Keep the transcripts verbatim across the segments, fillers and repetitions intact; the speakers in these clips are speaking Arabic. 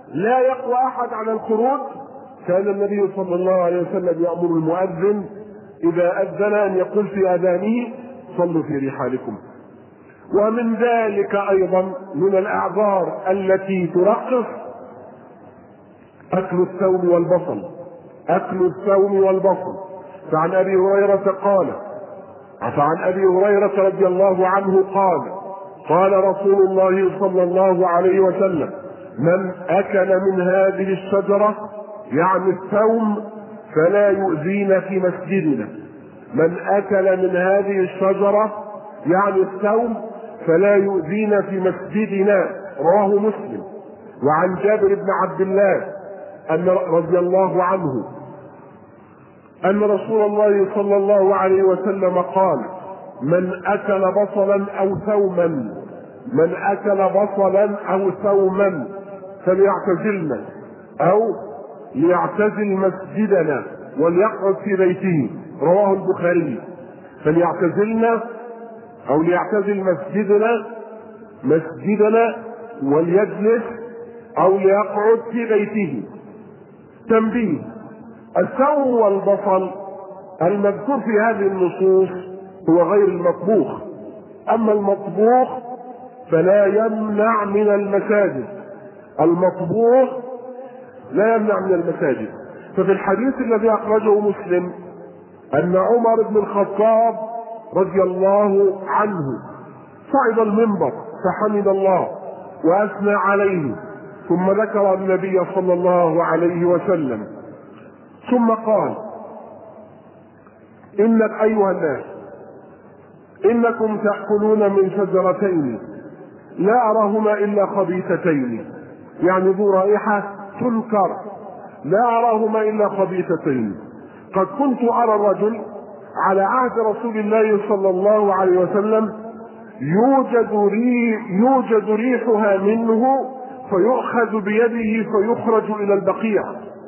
لا يقوى أحد على الخروج، كان النبي صلى الله عليه وسلم يأمر المؤذن إذا أذن أن يقول في أذانه صلوا في رحالكم. ومن ذلك أيضا من الأعذار التي ترخص أكل الثوم والبصل، أكل الثوم والبصل. فعن أبي هريرة قال فعن أبي هريرة رضي الله عنه قال قال رسول الله صلى الله عليه وسلم: من أكل من هذه الشجرة يعني الثوم فلا يؤذينا في مسجدنا. من أكل من هذه الشجرة يعني الثوم فلا يؤذينا في مسجدنا، رواه مسلم. وعن جابر بن عبد الله أن رضي الله عنه أن رسول الله صلى الله عليه وسلم قال: من أكل بصلا أو ثوما من أكل بصلا أو ثوما فليعتزلنا أو ليعتزل مسجدنا وليقعد في بيته، رواه البخاري. فليعتزلنا أو ليعتزل مسجدنا مسجدنا وليجلس أو ليقعد في بيته. تنبيه: الثوم والبصل المذكور في هذه النصوص هو غير المطبوخ، أما المطبوخ فلا يمنع من المساجد. المطبوخ لا يمنع من المساجد. ففي الحديث الذي أخرجه مسلم أن عمر بن الخطاب رضي الله عنه صعد المنبر فحمد الله وأثنى عليه، ثم ذكر النبي صلى الله عليه وسلم، ثم قال: إنك أيها الناس إنكم تأكلون من شجرتين لا أراهما إلا خبيثتين، يعني ذو رائحة تنكر، لا أراهما إلا خبيثتين. قد كنت أرى الرجل على عهد رسول الله صلى الله عليه وسلم يوجد ريح يوجد ريحها منه فيؤخذ بيده فيخرج إلى البقيع.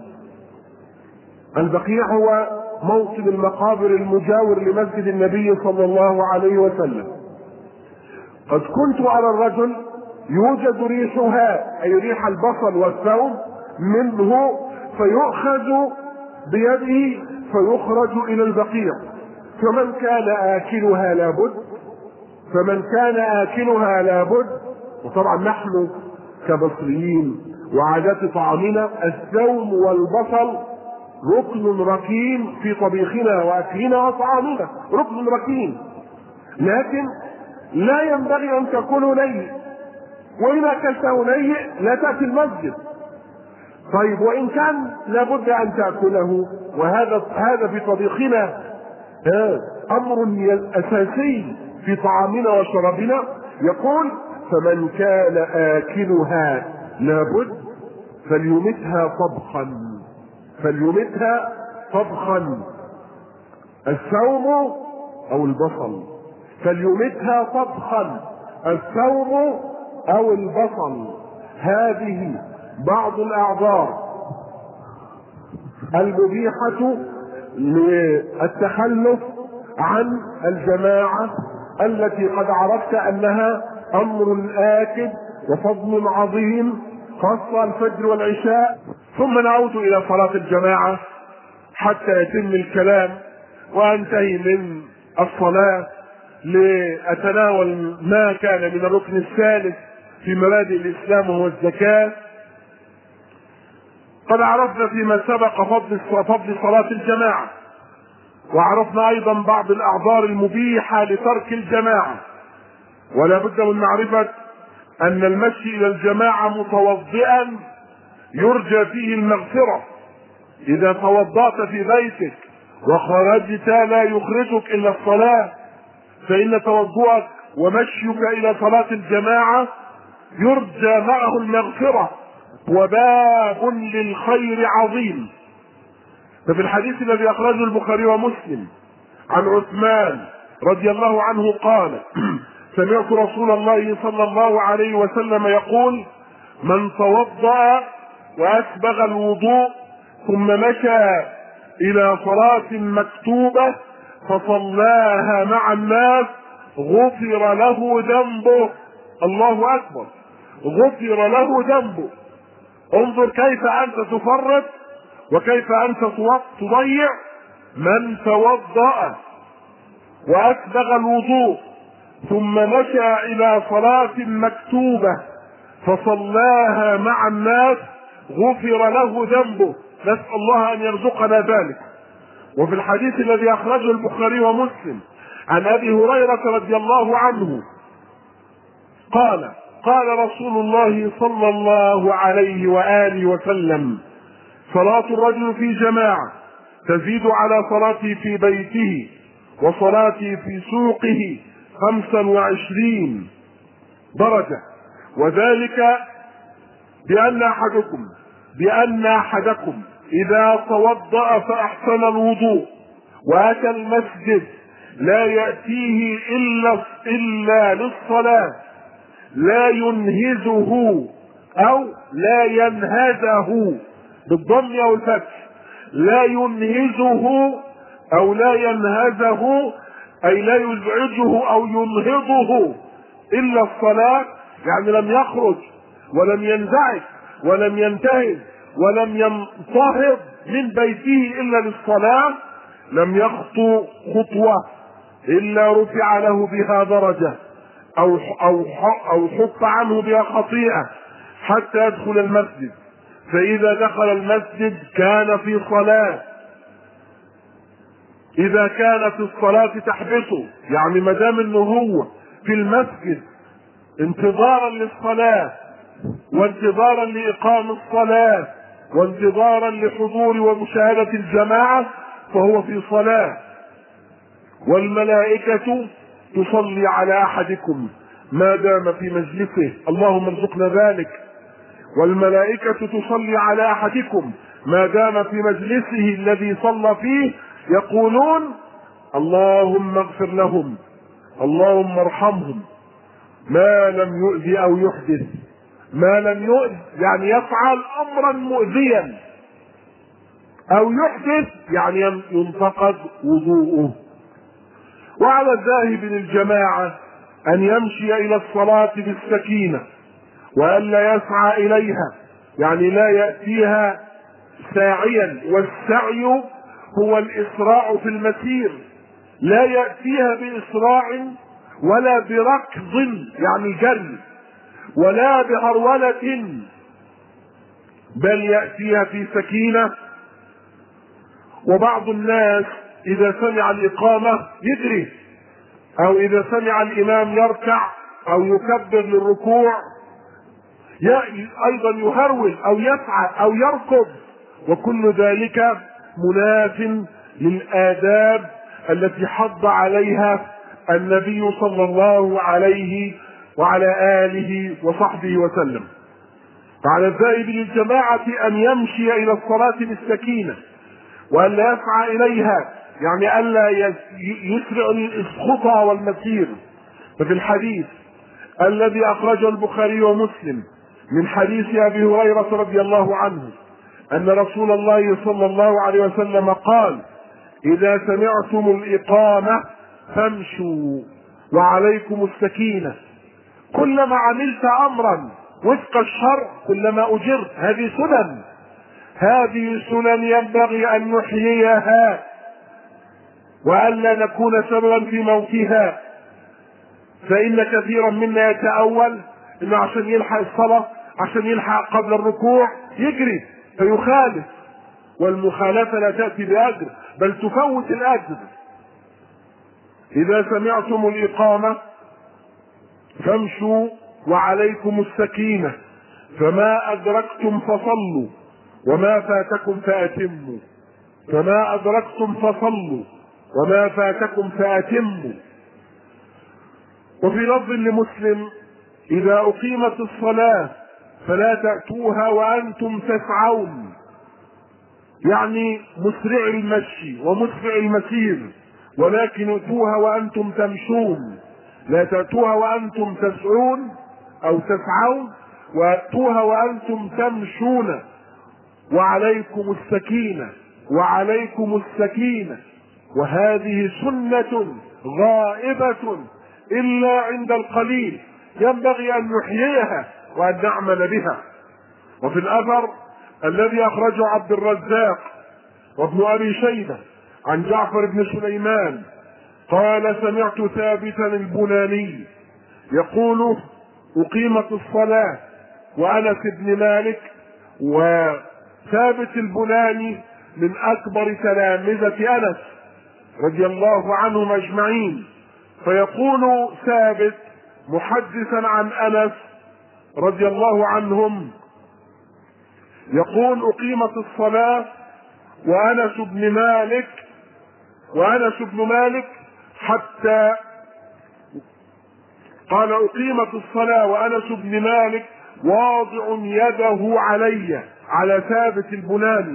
البقيع هو موطن المقابر المجاور لمسجد النبي صلى الله عليه وسلم. قد كنت أرى الرجل يوجد ريحها أي ريح البصل والثوم منه فيؤخذ بيده فيخرج إلى البقيع. فمن كان آكلها لابد فمن كان آكلها لابد وطبعا نحن كمصريين وعادات طعامنا الثوم والبصل ركن ركين في طبيخنا واكلنا وطعامنا، ركن ركين، لكن لا ينبغي ان تاكله نيء، وان اكلته نيء لا تاتي المسجد. طيب وان كان لابد ان تاكله، وهذا هذا في طبيخنا امر اساسي في طعامنا وشرابنا، يقول: فمن كان آكلها لابد فليمتها طبخا فليمتها طبخا الثوم او البصل فليمتها طبخا الثوم او البصل. هذه بعض الاعذار المبيحة للتخلف عن الجماعة التي قد عرفت انها امر آكد وفضل عظيم، خاصة الفجر والعشاء. ثم نعود الى صلاة الجماعة حتى يتم الكلام وانتهي من الصلاة لأتناول ما كان من الركن الثالث في مبادئ الإسلام وهو الزكاة. قد عرفنا فيما سبق فضل فضل صلاة الجماعة، وعرفنا أيضا بعض الأعذار المبيحة لترك الجماعة. ولا بد من معرفة أن المشي إلى الجماعة متوضئا يرجى فيه المغفرة. إذا توضأت في بيتك وخرجت لا يخرجك إلا الصلاة، فإن توضؤك ومشيك إلى صلاة الجماعة يرجى معه المغفرة وباب للخير عظيم. ففي الحديث الذي أخرجه البخاري ومسلم عن عثمان رضي الله عنه قال: سمعت رسول الله صلى الله عليه وسلم يقول: من توضأ وأسبغ الوضوء ثم مشى إلى صلاة مكتوبة فصلاها مع الناس غفر له ذنبه. الله أكبر، غفر له ذنبه. انظر كيف انت تفرط وكيف انت تضيع. من توضأ واسبغ الوضوء ثم مشى الى صلاة مكتوبة فصلاها مع الناس غفر له ذنبه. نسأل الله ان يرزقنا ذلك. وفي الحديث الذي اخرجه البخاري ومسلم عن ابي هريرة رضي الله عنه قال قال رسول الله صلى الله عليه وآله وسلم: صلاة الرجل في جماعة تزيد على صلاته في بيته وصلاته في سوقه خمسا وعشرين درجة، وذلك بأن أحدكم بأن أحدكم إذا توضأ فأحسن الوضوء وأتى المسجد لا يأتيه إلا إلا للصلاة لا ينهزه أو لا ينهزه بالضم أو الفتح، لا ينهزه أو لا ينهزه أي لا يزعجه أو ينهضه إلا الصلاة، يعني لم يخرج ولم ينزعج ولم ينتهز ولم ينتهض من بيته إلا للصلاة، لم يخطو خطوة إلا رفع له بها درجة أو أو أو حط عنه بها خطيئة حتى يدخل المسجد. فإذا دخل المسجد كان في صلاة، إذا كانت الصلاة تحبسه، يعني ما دام إنه هو في المسجد انتظارا للصلاة وانتظارا لإقام الصلاة وانتظارا لحضور ومشاهدة الجماعة فهو في صلاة. والملائكة تصلي على أحدكم ما دام في مجلسه، اللهم ارزقنا ذلك. والملائكة تصلي على أحدكم ما دام في مجلسه الذي صلى فيه، يقولون: اللهم اغفر لهم، اللهم ارحمهم، ما لم يؤذي أو يحدث. ما لم يؤذي يعني يفعل أمرا مؤذيا، أو يحدث يعني ينتقد وضوءه. وعلى الذاهب للجماعة أن يمشي إلى الصلاة بالسكينة وألا يسعى إليها، يعني لا يأتيها ساعيا، والسعي هو الإسراع في المسير، لا يأتيها بإسراع ولا بركض يعني جري ولا بهرولة، بل يأتيها في سكينة. وبعض الناس إذا سمع الإقامة يجري، أو إذا سمع الإمام يركع أو يكبر للركوع أيضا يهرول أو يسعى أو يركض، وكل ذلك مناف للآداب التي حض عليها النبي صلى الله عليه وعلى آله وصحبه وسلم. فعلى الذاهب للجماعة أن يمشي إلى الصلاة بالسكينة وألا يسعى إليها، يعني ألا يسرع الخطى والمسير. ففي الحديث الذي أخرجه البخاري ومسلم من حديث أبي هريرة رضي الله عنه أن رسول الله صلى الله عليه وسلم قال: إذا سمعتم الإقامة فامشوا وعليكم السكينة. كلما عملت أمرا وفق الشرع كلما أجرت. هذه سنن، هذه سنن ينبغي أن نحييها وألا نكون سببا في موتها. فإن كثيرا منا يتأول إنه عشان يلحق الصلاة، عشان يلحق قبل الركوع يجري فيخالف، والمخالفة لا تأتي بأجر بل تفوت الأجر. إذا سمعتم الإقامة فامشوا وعليكم السكينة، فما أدركتم فصلوا وما فاتكم فأتموا. فما أدركتم فصلوا وما فاتكم فأتموا. وفي لفظ لمسلم: إذا أقيمت الصلاة فلا تأتوها وأنتم تسعون، يعني مسرع المشي ومسرع المسير، ولكن اتوها وأنتم تمشون. لا تأتوها وأنتم تسعون أو تسعون، وأتوها وأنتم تمشون. وعليكم السكينة وعليكم السكينة. وهذه سنة غائبة إلا عند القليل، ينبغي أن نحييها وأن نعمل بها. وفي الأثر الذي أخرجه عبد الرزاق وابن أبي شيبة عن جعفر بن سليمان قال سمعت ثابتا البناني يقول أقيمت الصلاة وأنس بن مالك. وثابت البناني من أكبر تلامذة أنس رضي الله عنهم أجمعين، فيقول ثابت محدثا عن أنس رضي الله عنهم يقول أقيمت الصلاة وأنس بن مالك وأنس بن مالك حتى قال أقيمت الصلاة وأنس بن مالك واضع يده علي على ثابت البناني.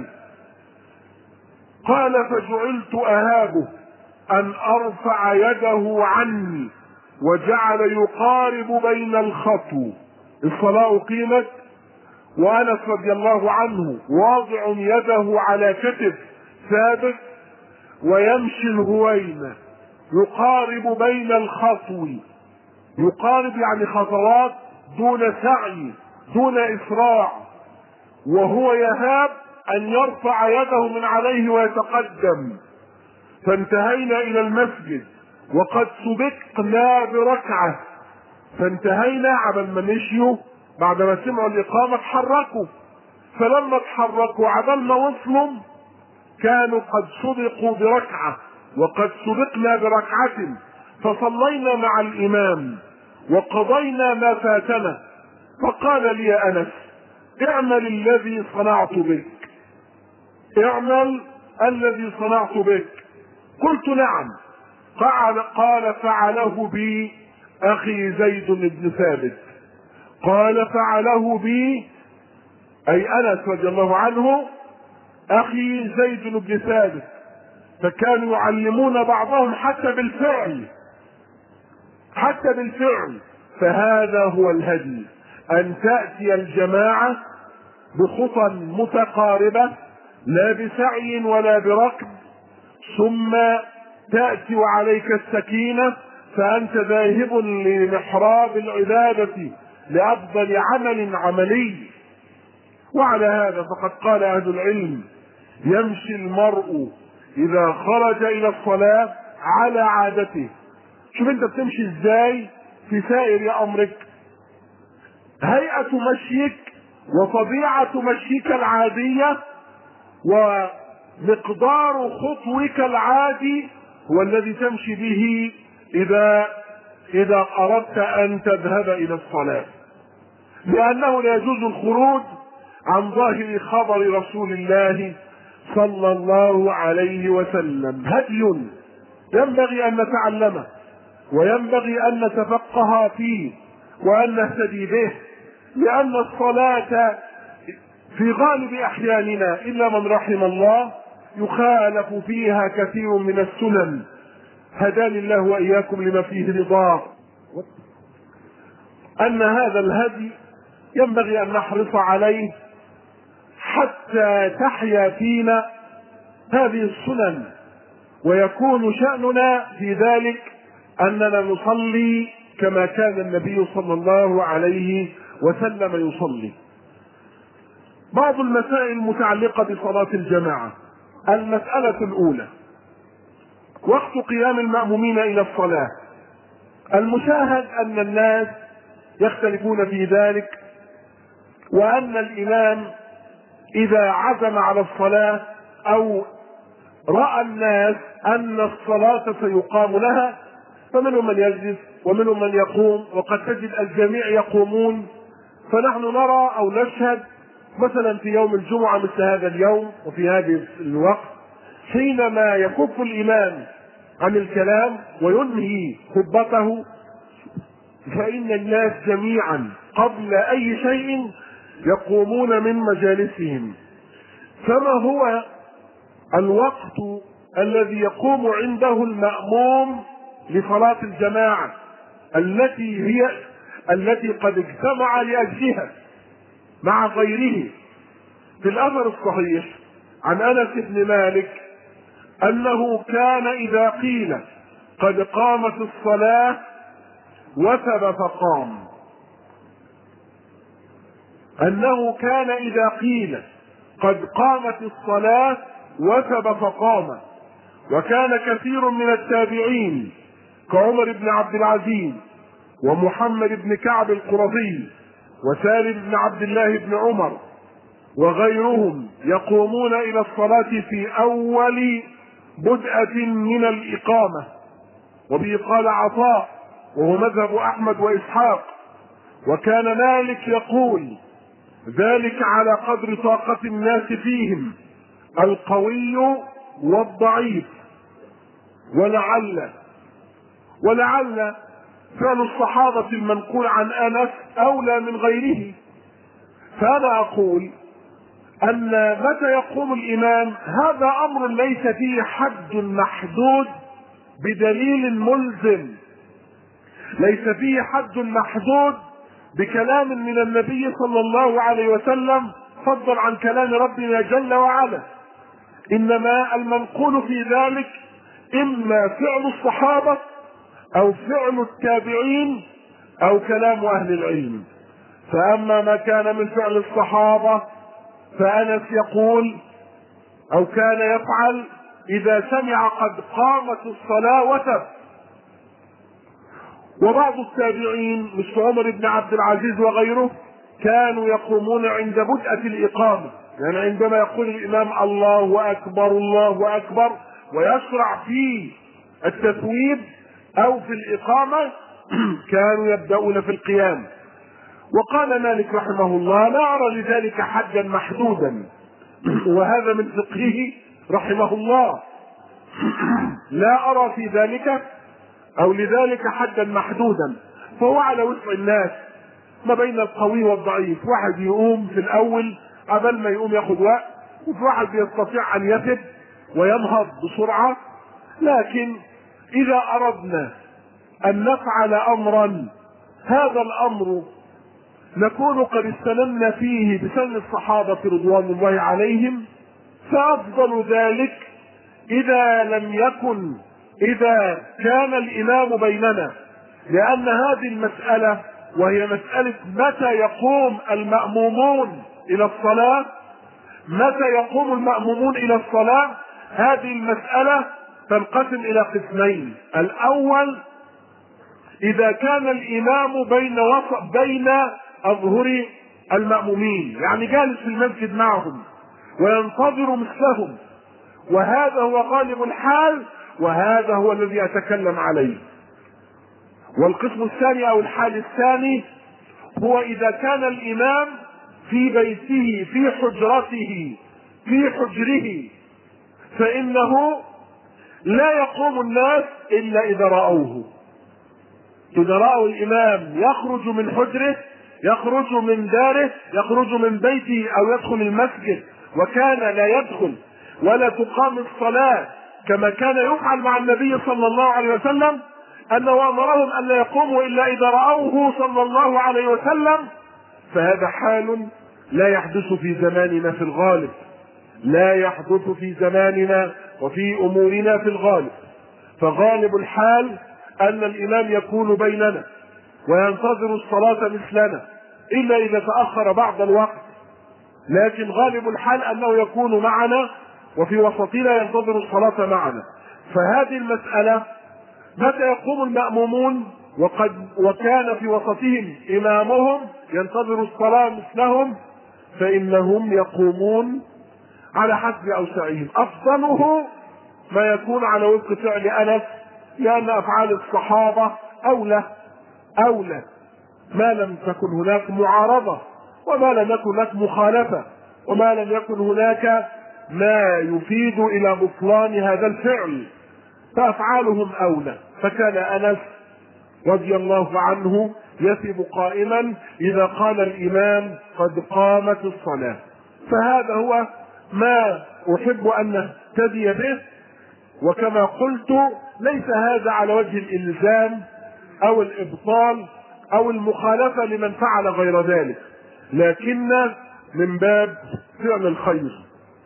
قال فجعلت أهابه أن أرفع يده عني وجعل يقارب بين الخطو. الصلاة أقيمت وأنس رضي الله عنه واضع يده على كتف ثابت ويمشي الهوينة يقارب بين الخطو. يقارب يعني خطوات دون سعي دون إسراع، وهو يهاب أن يرفع يده من عليه ويتقدم. فانتهينا إلى المسجد وقد سبقنا بركعة، فانتهينا عبل ما مشيوا بعد ما سمعوا الإقامة تحركوا، فلما تحركوا عبل ما وصلوا كانوا قد سبقوا بركعة وقد سبقنا بركعة، فصلينا مع الإمام وقضينا ما فاتنا. فقال لي أنس اعمل الذي صنعت بك، اعمل الذي صنعت بك. قلت نعم. قال, قال فعله بي أخي زيد بن ثابت. قال فعله بي أي أنس رضي الله عنه أخي زيد بن ثابت، فكانوا يعلمون بعضهم حتى بالفعل حتى بالفعل. فهذا هو الهدي، أن تأتي الجماعة بخطى متقاربة لا بسعي ولا بركض، ثم تأتي وعليك السكينة فأنت ذاهب لمحراب العبادة لأفضل عمل عملي. وعلى هذا فقد قال أهل العلم يمشي المرء إذا خرج إلى الصلاة على عادته. شوف انت بتمشي ازاي في سائر أمرك، هيئة مشيك وطبيعة مشيك العادية ومقدار خطوك العادي هو الذي تمشي به إذا إذا أردت أن تذهب إلى الصلاة، لأنه لا يجوز الخروج عن ظاهر خبر رسول الله صلى الله عليه وسلم. هدي ينبغي أن نتعلمه وينبغي أن نتفقه فيه وأن نهتدي به، لأن الصلاة في غالب أحياننا إلا من رحم الله يخالف فيها كثير من السنن. هداني الله وإياكم لما فيه رضاه. أن هذا الهدي ينبغي أن نحرص عليه حتى تحيا فينا هذه السنن، ويكون شأننا في ذلك أننا نصلي كما كان النبي صلى الله عليه وسلم يصلي. بعض المسائل المتعلقة بصلاة الجماعة. المسألة الأولى وقت قيام المأمومين إلى الصلاة. المشاهد أن الناس يختلفون في ذلك، وأن الإمام إذا عزم على الصلاة أو رأى الناس أن الصلاة سيقام لها فمنهم من يجلس ومنهم من يقوم، وقد تجد الجميع يقومون. فنحن نرى أو نشهد مثلا في يوم الجمعة مثل هذا اليوم وفي هذا الوقت حينما يكف الإمام عن الكلام وينهي خطبته فإن الناس جميعا قبل أي شيء يقومون من مجالسهم. فما هو الوقت الذي يقوم عنده المأموم لصلاة الجماعة التي هي التي قد اجتمع لأجلها مع غيره؟ في الأثر الصحيح عن أنس بن مالك أنه كان إذا قيل قد قامت الصلاة وثب فقام. أنه كان إذا قيل قد قامت الصلاة وثب فقام. وكان كثير من التابعين كعمر بن عبد العزيز ومحمد بن كعب القرظي وسالم بن عبد الله بن عمر وغيرهم يقومون إلى الصلاة في أول بدءة من الإقامة. وبه قال عطاء وهو مذهب أحمد وإسحاق. وكان مالك يقول ذلك على قدر طاقة الناس فيهم، القوي والضعيف. ولعل ولعل فعل الصحابة المنقول عن أنس أولى من غيره. فأنا أقول أن متى يقوم الإمام هذا أمر ليس فيه حد محدود بدليل ملزم، ليس فيه حد محدود بكلام من النبي صلى الله عليه وسلم فضلا عن كلام ربنا جل وعلا. إنما المنقول في ذلك إما فعل الصحابة أو فعل التابعين أو كلام أهل العلم. فأما ما كان من فعل الصحابة فأنس يقول أو كان يفعل إذا سمع قد قامت الصلاة وثب. وبعض التابعين مثل عمر بن عبد العزيز وغيره كانوا يقومون عند بدءة الإقامة، يعني عندما يقول الإمام الله أكبر الله أكبر ويشرع في التثويب أو في الإقامة كانوا يبدأون في القيام. وقال مالك رحمه الله لا أرى لذلك حدا محدودا، وهذا من فقهه رحمه الله، لا أرى في ذلك أو لذلك حدا محدودا، فهو على وسع الناس ما بين القوي والضعيف. واحد يقوم في الأول قبل ما يقوم ياخد وقت، وفي واحد يستطيع أن يثب وينهض بسرعة. لكن إذا أردنا أن نفعل أمرا هذا الأمر نكون قد استلمنا فيه بسن الصحابة رضوان الله عليهم، فأفضل ذلك إذا لم يكن إذا كان الإمام بيننا، لأن هذه المسألة وهي مسألة متى يقوم المأمومون إلى الصلاة متى يقوم المأمومون إلى الصلاة هذه المسألة تنقسم إلى قسمين. الأول إذا كان الإمام بين وسط بين أظهر المأمومين، يعني جالس في المسجد معهم وينتظر مثلهم، وهذا هو غالب الحال وهذا هو الذي أتكلم عليه. والقسم الثاني أو الحال الثاني هو إذا كان الإمام في بيته في حجرته في حجره، فإنه لا يقوم الناس إلا إذا رأوه. إذا رأوا الإمام يخرج من حجره، يخرج من داره، يخرج من بيته أو يدخل المسجد وكان لا يدخل ولا تقام الصلاة كما كان يفعل مع النبي صلى الله عليه وسلم، أنه أمرهم أن لا يقوموا إلا إذا رأوه صلى الله عليه وسلم، فهذا حال لا يحدث في زماننا في الغالب، لا يحدث في زماننا وفي أمورنا في الغالب. فغالب الحال أن الإمام يكون بيننا وينتظر الصلاة مثلنا إلا إذا تأخر بعض الوقت، لكن غالب الحال أنه يكون معنا وفي وسطنا ينتظر الصلاة معنا. فهذه المسألة متى يقوم المأمومون وقد وكان في وسطهم إمامهم ينتظر الصلاة مثلهم، فإنهم يقومون على حسب أوسعهم. أفضله ما يكون على وفق فعل أنس، لأن أفعال الصحابة أولى أولى ما لم تكن هناك معارضة وما لم يكن هناك مخالفة وما لم يكن هناك ما يفيد إلى بطلان هذا الفعل، فأفعالهم أولى. فكان أنس رضي الله عنه يثب قائما إذا قال الإمام قد قامت الصلاة. فهذا هو ما أحب أن نهتدي به، وكما قلت ليس هذا على وجه الإلزام أو الإبطال أو المخالفة لمن فعل غير ذلك، لكن من باب فعل الخير.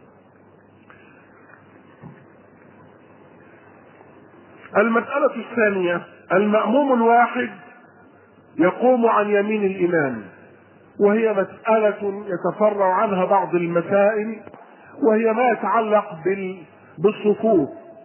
المسألة الثانية المأموم الواحد يقوم عن يمين الإمام وهي مسألة يتفرع عنها بعض المسائل، وهي ما يتعلق بالصفوف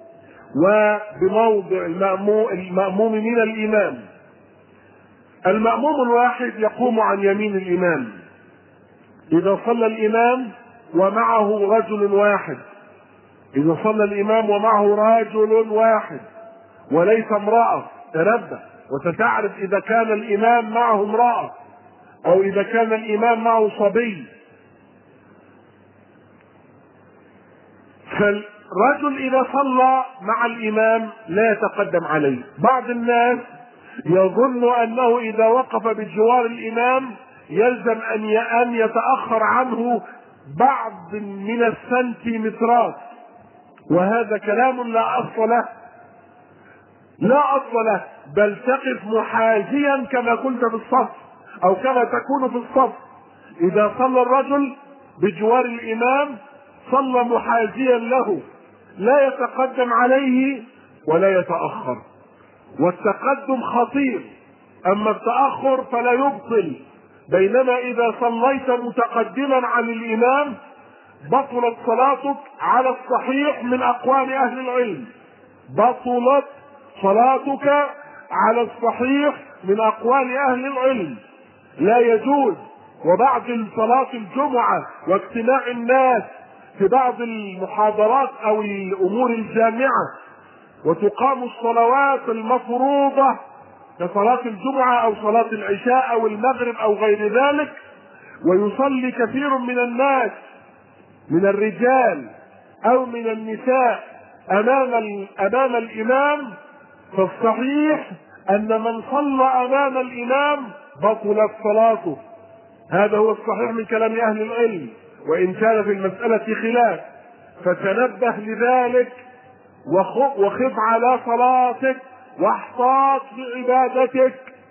وبموضع المأموم من الإمام. المأموم الواحد يقوم عن يمين الإمام إذا صلى الإمام ومعه رجل واحد، إذا صلى الإمام ومعه رجل واحد وليس امرأة. تنبه وستعرف إذا كان الإمام معه امرأة أو إذا كان الإمام معه صبي. فالرجل إذا صلى مع الإمام لا يتقدم عليه. بعض الناس يظن أنه إذا وقف بجوار الإمام يلزم أن يتأخر عنه بعض من السنتيمترات، وهذا كلام لا أصل له، لا أصل له، بل تقف محاذيا كما كنت في الصف أو كما تكون في الصف. إذا صلى الرجل بجوار الإمام صلى محاذيا له، لا يتقدم عليه ولا يتأخر، والتقدم خطير، أما التأخر فلا يبطل. بينما إذا صليت متقدما عن الإمام بطلت صلاتك على الصحيح من أقوال أهل العلم، بطلت صلاتك على الصحيح من أقوال أهل العلم. لا يجوز. وبعد صلاة الجمعة واجتماع الناس في بعض المحاضرات أو الأمور الجامعة وتقام الصلوات المفروضة كصلاة الجمعة أو صلاة العشاء أو المغرب أو غير ذلك، ويصلي كثير من الناس من الرجال أو من النساء أمام أمام الإمام، فالصحيح أن من صلى أمام الإمام بطلت صلاته. هذا هو الصحيح من كلام أهل العلم، وإن كان في المسألة خلاف، فتنبه لذلك وخف على صلاتك واحتاط بعبادتك.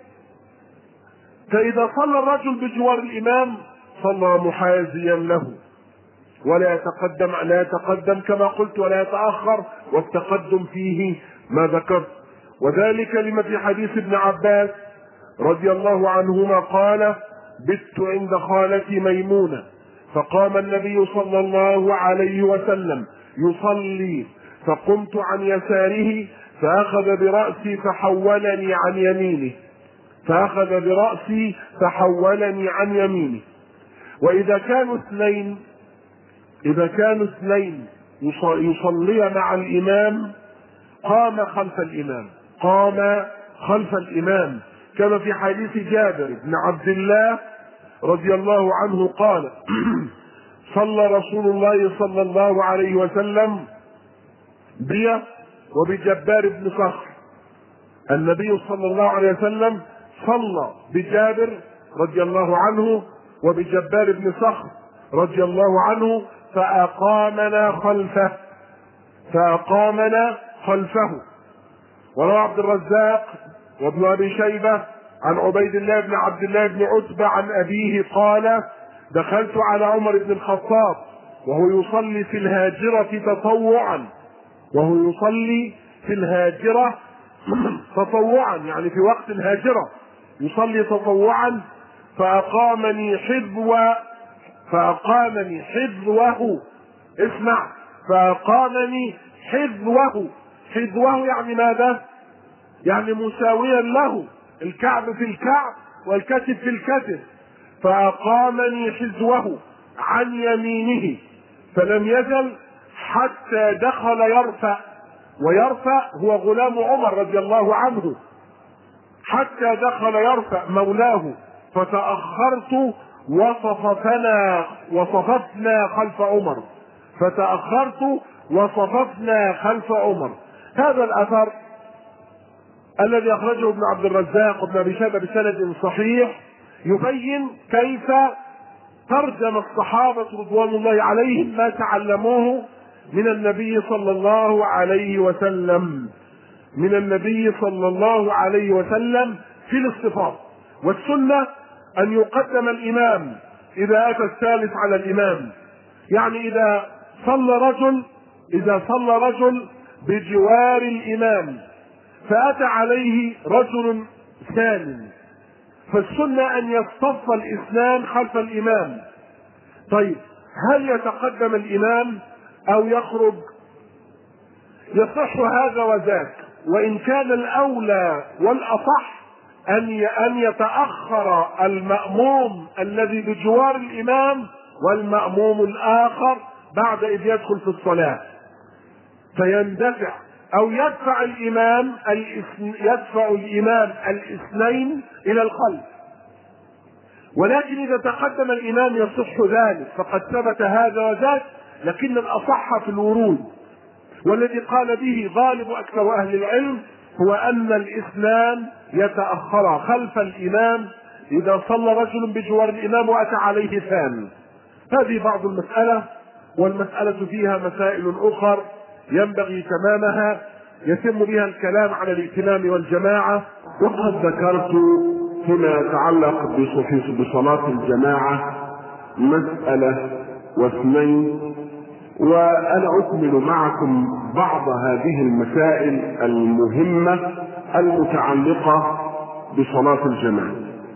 فإذا صلى الرجل بجوار الإمام صلى محاذيا له، ولا يتقدم لا يتقدم كما قلت ولا يتأخر، والتقدم فيه ما ذكرت. وذلك لما في حديث ابن عباس رضي الله عنهما قال: بت عند خالتي ميمونة فقام النبي صلى الله عليه وسلم يصلي، فقمت عن يساره فأخذ برأسي فحولني عن يمينه فأخذ برأسي فحولني عن يمينه. وإذا كانوا اثنين إذا كانوا اثنين يصلي مع الإمام قام خلف الإمام قام خلف الإمام كما في حديث جابر بن عبد الله رضي الله عنه قال: صلى رسول الله صلى الله عليه وسلم بي وبجبار بن صخر. النبي صلى الله عليه وسلم صلى بجابر رضي الله عنه وبجبار بن صخر رضي الله عنه فأقامنا خلفه فأقامنا خلفه. وروى عبد الرزاق وابن أبي شيبة عن عبيد الله بن عبد الله بن عتبة عن أبيه قال: دخلت على عمر بن الخطاب وهو يصلي في الهاجرة تطوعا وهو يصلي في الهاجرة تطوعا يعني في وقت الهاجرة يصلي تطوعا، فأقامني حذو فأقامني حذوه اسمع فأقامني حذوه حذوه يعني ماذا؟ يعني مساويا له، الكعب في الكعب والكتف في الكتف. فأقامني حذوه عن يمينه فلم يزل حتى دخل يرفع، ويرفع هو غلام عمر رضي الله عنه، حتى دخل يرفع مولاه، فتأخرت وصففنا وصففنا خلف عمر فتأخرت وصففنا خلف عمر. هذا الأثر الذي أخرجه ابن عبد الرزاق وابن أبي شيبة بسند صحيح يبين كيف ترجم الصحابة رضوان الله عليهم ما تعلموه من النبي صلى الله عليه وسلم من النبي صلى الله عليه وسلم في الاصطفاف. والسنة أن يقدم الإمام إذا أتى الثالث على الإمام، يعني إذا صلى رجل إذا صلى رجل بجوار الإمام فأتى عليه رجل ثاني فالسنة أن يصطف الاثنان خلف الإمام. طيب هل يتقدم الإمام أو يخرج؟ يصح هذا وذاك، وإن كان الأولى والأصح أن أن يتأخر المأموم الذي بجوار الإمام والمأموم الآخر بعد إذ يدخل في الصلاة، فيندفع أو يدفع الإمام يدفع الإمام الاثنين إلى الخلف. ولكن إذا تقدم الإمام يصح ذلك، فقد ثبت هذا وذاك، لكن الأصح في الورود والذي قال به غالب أكثر أهل العلم هو أن الاثنان يتأخرا خلف الإمام إذا صلى رجل بجوار الإمام وأتى عليه ثاني. هذه بعض المسألة، والمسألة فيها مسائل أخر ينبغي تمامها يتم بها الكلام على الائتمام والجماعة. وقد ذكرت فيما يتعلق بصلاة الجماعة مسألة واثنين، وأنا أكمل معكم بعض هذه المسائل المهمة المتعلقة بصلاة الجماعة.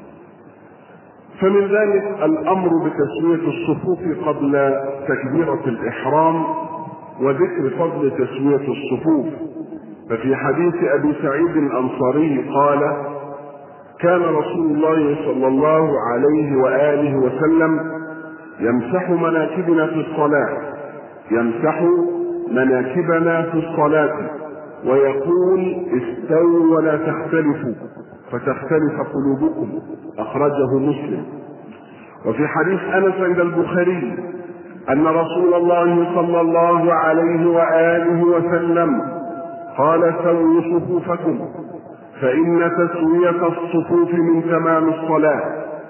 فمن ذلك الأمر بتسوية الصفوف قبل تكبيرة الإحرام وذكر فضل تسوية الصفوف. ففي حديث أبي سعيد الأنصاري قال: كان رسول الله صلى الله عليه وآله وسلم يمسح مناكبنا في الصلاة يمسح مناكبنا في الصلاة ويقول: استووا ولا تختلفوا فتختلف قلوبكم. أخرجه مسلم. وفي حديث أنس عند البخاري أن رسول الله صلى الله عليه وآله وسلم قال: سووا صفوفكم فإن تسوية الصفوف من تمام الصلاة.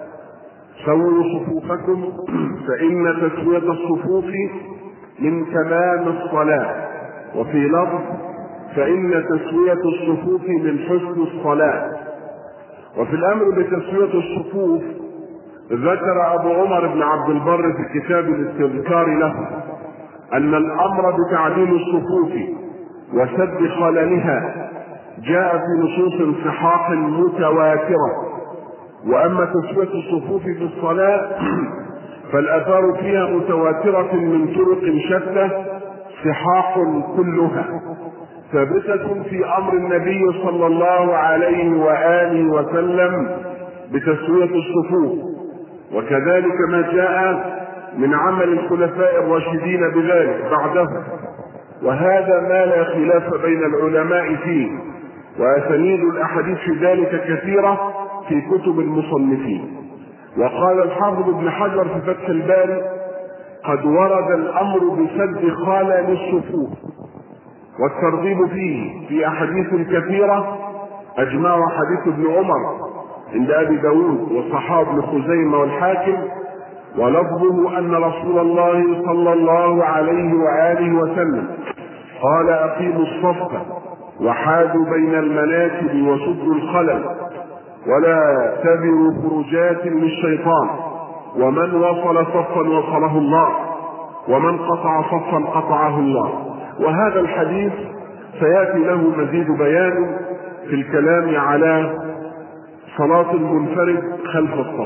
سووا صفوفكم فإن تسوية الصفوف من تمام الصلاة. وفي لفظ: فإن تسوية الصفوف من حسن الصلاة. وفي الأمر بتسوية الصفوف ذكر أبو عمر بن عبد البر في كتاب الاستذكار له أن الأمر بتعديل الصفوف وسد خللها جاء في نصوص صحاح متواترة. وأما تسوية الصفوف في الصلاة فالآثار فيها متواترة من طرق شتى صحاح كلها ثابتة في أمر النبي صلى الله عليه وآله وسلم بتسوية الصفوف، وكذلك ما جاء من عمل الخلفاء الراشدين بذلك بعده، وهذا ما لا خلاف بين العلماء فيه، وأسانيد الأحاديث في ذلك كثيرة في كتب المصنفين. وقال الحافظ ابن حجر في فتح الباري: قد ورد الأمر بسد خلل الصفوف والترغيب فيه في أحاديث كثيرة أجمع حديث ابن عمر عند أبي داود وصحاب ابن خزيمة والحاكم، ولفظه أن رسول الله صلى الله عليه وآله وسلم قال: أقيموا الصف وحادوا بين المناكب وسدوا الخلل ولا تبروا فرجات للشيطان، ومن وصل صفا وصله الله ومن قطع صفا قطعه الله. وهذا الحديث سيأتي له مزيد بيان في الكلام على صلاة المنفرد خلف الصف.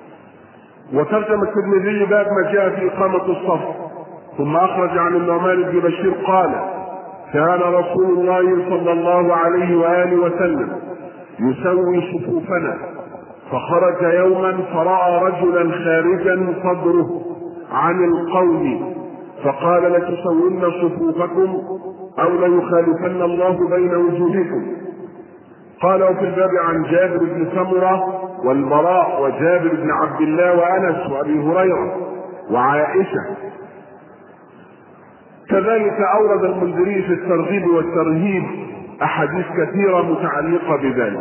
وترجم الترمذي باب ما جاء في إقامة الصف، ثم أخرج عن النعمان بن بشير قال: كان رسول الله صلى الله عليه وآله وسلم يسوي صفوفنا، فخرج يوما فرأى رجلا خارجا صدره عن القوم فقال: لتسون صفوفكم أو ليخالفن الله بين وجوهكم. قال: وفي الباب عن جابر بن سمرة والبراء وجابر بن عبد الله وأنس وأبي هريرة وعائشة. كذلك أورد المنذري في الترغيب والترهيب أحاديث كثيرة متعلقة بذلك.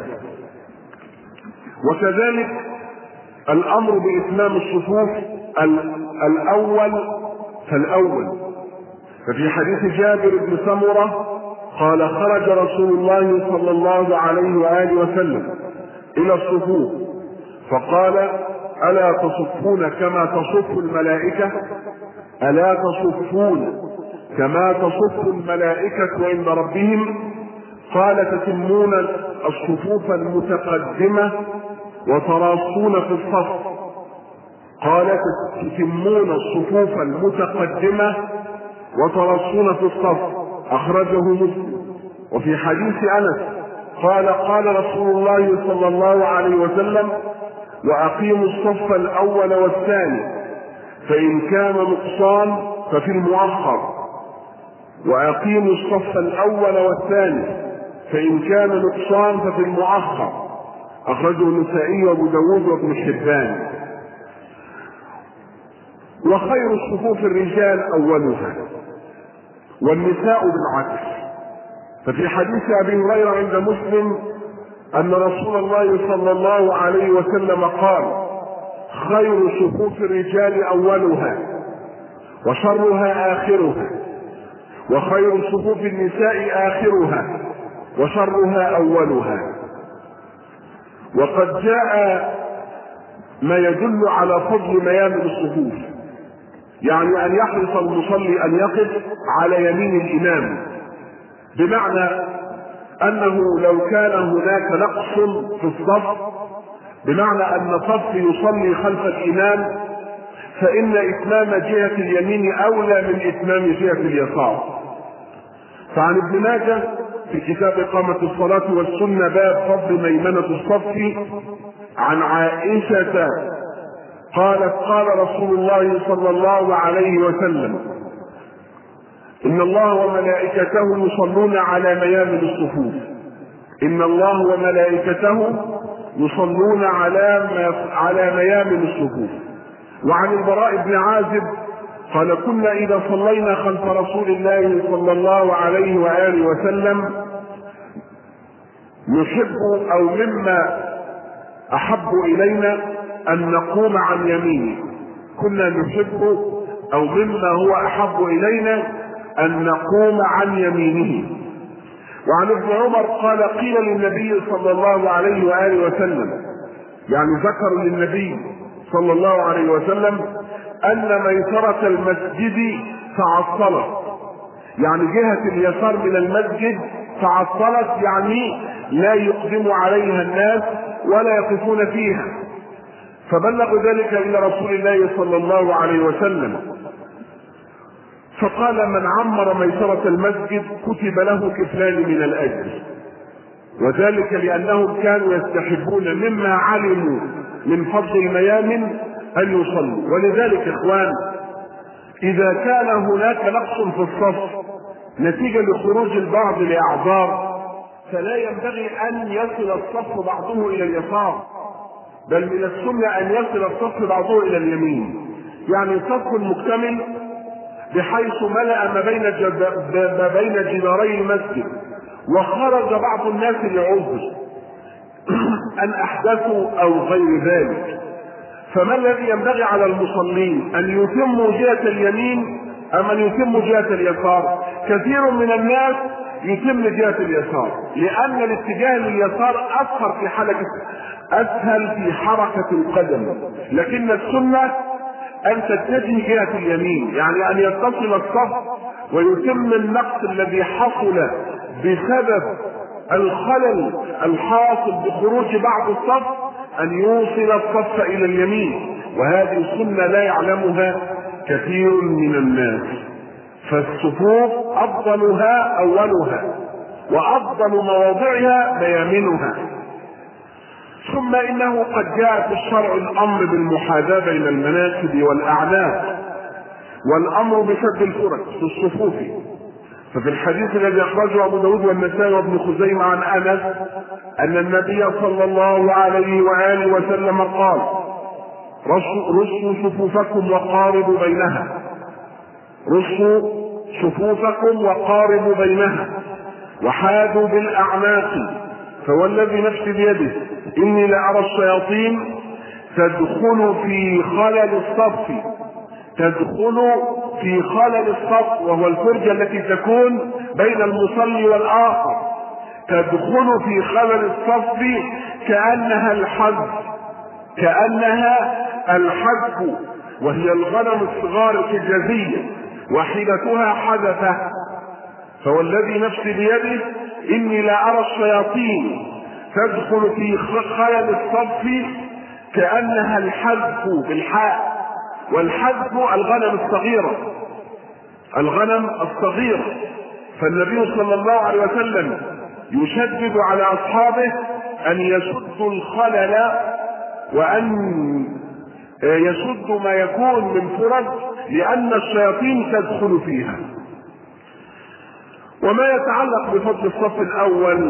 وكذلك الأمر بإتمام الصفوف الأول فالأول. ففي حديث جابر بن سمرة قال: خرج رسول الله صلى الله عليه وآله وسلم إلى الصفوف فقال: ألا تصفون كما تصف الملائكة؟ ألا تصفون كما تصف الملائكة عند ربهم؟ قال: تتمون الصفوف المتقدمة وتراصون في الصف. قال تتمون الصفوف المتقدمة وتراصون في الصف، أخرجه مسلم. وفي حديث أنس قال قال رسول الله صلى الله عليه وسلم: وأقيموا الصف الأول والثاني، فإن كان نقصان ففي المؤخر. وأقيموا الصف الأول والثاني، فإن كان نقصان ففي المؤخر، أخرجه النسائي وأبو داود وابن حبان. وخير الصفوف الرجال أولها، والنساء بالعكس. ففي حديث أبي هريرة عند مسلم أن رسول الله صلى الله عليه وسلم قال: خير صفوف الرجال أولها، وشرها آخرها، وخير صفوف النساء آخرها، وشرها أولها. وقد جاء ما يدل على فضل ميامن الصفوف، يعني أن يحرص المصلي أن يقف على يمين الإمام، بمعنى أنه لو كان هناك نقص في الصف، بمعنى أن صف يصلي خلف الإمام، فإن إتمام جهة اليمين أولى من إتمام جهة اليسار. فعن ابن ماجه في كتاب إقامة الصلاة والسنة باب فضل ميمنة الصف عن عائشة قالت: قال رسول الله صلى الله عليه وسلم: إن الله وملائكته يصلون على ميامن الصفوف. إن الله وملائكته يصلون على على ميامن الصفوف. وعن البراء بن عازب قال: كنا إذا صلينا خلف رسول الله صلى الله عليه وآله وسلم نحب أو مما أحب إلينا أن نقوم عن يمينه. كنا نحب أو مما هو أحب إلينا أن نقوم عن يمينه. وعن ابن عمر قال: قيل للنبي صلى الله عليه وآله وسلم، يعني ذكروا للنبي صلى الله عليه وسلم أن ميسرة المسجد تعطلت، يعني جهة اليسار من المسجد تعطلت، يعني لا يقدم عليها الناس ولا يقفون فيها. فبلغوا ذلك إلى رسول الله صلى الله عليه وسلم، فقال: من عمر ميسرة المسجد كتب له كفلان من الأجر. وذلك لأنهم كانوا يستحبون مما علموا من فضل الميامن أن يصلوا. ولذلك إخوان، إذا كان هناك نقص في الصف نتيجة لخروج البعض لأعذار، فلا ينبغي أن يصل الصف بعضه إلى اليسار، بل من السنة أن يصل الصف بعضه إلى اليمين، يعني صف مكتمل بحيث ملأ ما بين ما بين جداري المسجد، وخرج بعض الناس لعذر أن أحدثوا أو غير ذلك. فما الذي ينبغي على المصلين؟ أن يتموا جهة اليمين أم أن يتموا جهة اليسار؟ كثير من الناس يتم جهة اليسار، لأن الاتجاه لليسار أسهل في حركة أسهل في حركة القدم، لكن السنة أن تتجه جهة اليمين، يعني أن يتصل الصف ويتم النقص الذي حصل بسبب الخلل الحاصل بخروج بعض الصف، أن يوصل الصف إلى اليمين. وهذه السنة لا يعلمها كثير من الناس. فالصفوف أفضلها أولها، وأفضل مواضعها ميامنها. ثم إنه قد جاء في الشرع الأمر بالمحاذاة بين المناكب والأعناق، والأمر بسد الفرج في الصفوف. ففي الحديث الذي أخرجه أبو داود والنسائي وابن خزيمة عن أنس أن النبي صلى الله عليه وآله وسلم قال: رصوا صفوفكم وقاربوا بينها، رصوا صفوفكم وقاربوا بينها، وحاذوا بالأعناق، فوالذي نفسي بيده إني لأرى الشياطين تدخل في خلل الصف، تدخل في خلل الصف، وهو الفرجة التي تكون بين المصلي والآخر، تدخل في خلل الصف كأنها الحذف، كأنها الحذف، وهي الغنم الصغار في الجزية وحيلتها حدثة. فوالذي نفسي بيده إني لا أرى الشياطين، تدخل في خلل الصف كأنها الحذف بالحاء، والحذف الغنم الصغيرة، الغنم الصغيرة. فالنبي صلى الله عليه وسلم يشدد على أصحابه أن يشدوا الخلل وأن يشدوا ما يكون من فرج، لأن الشياطين تدخل فيها. وما يتعلق بفضل الصف الأول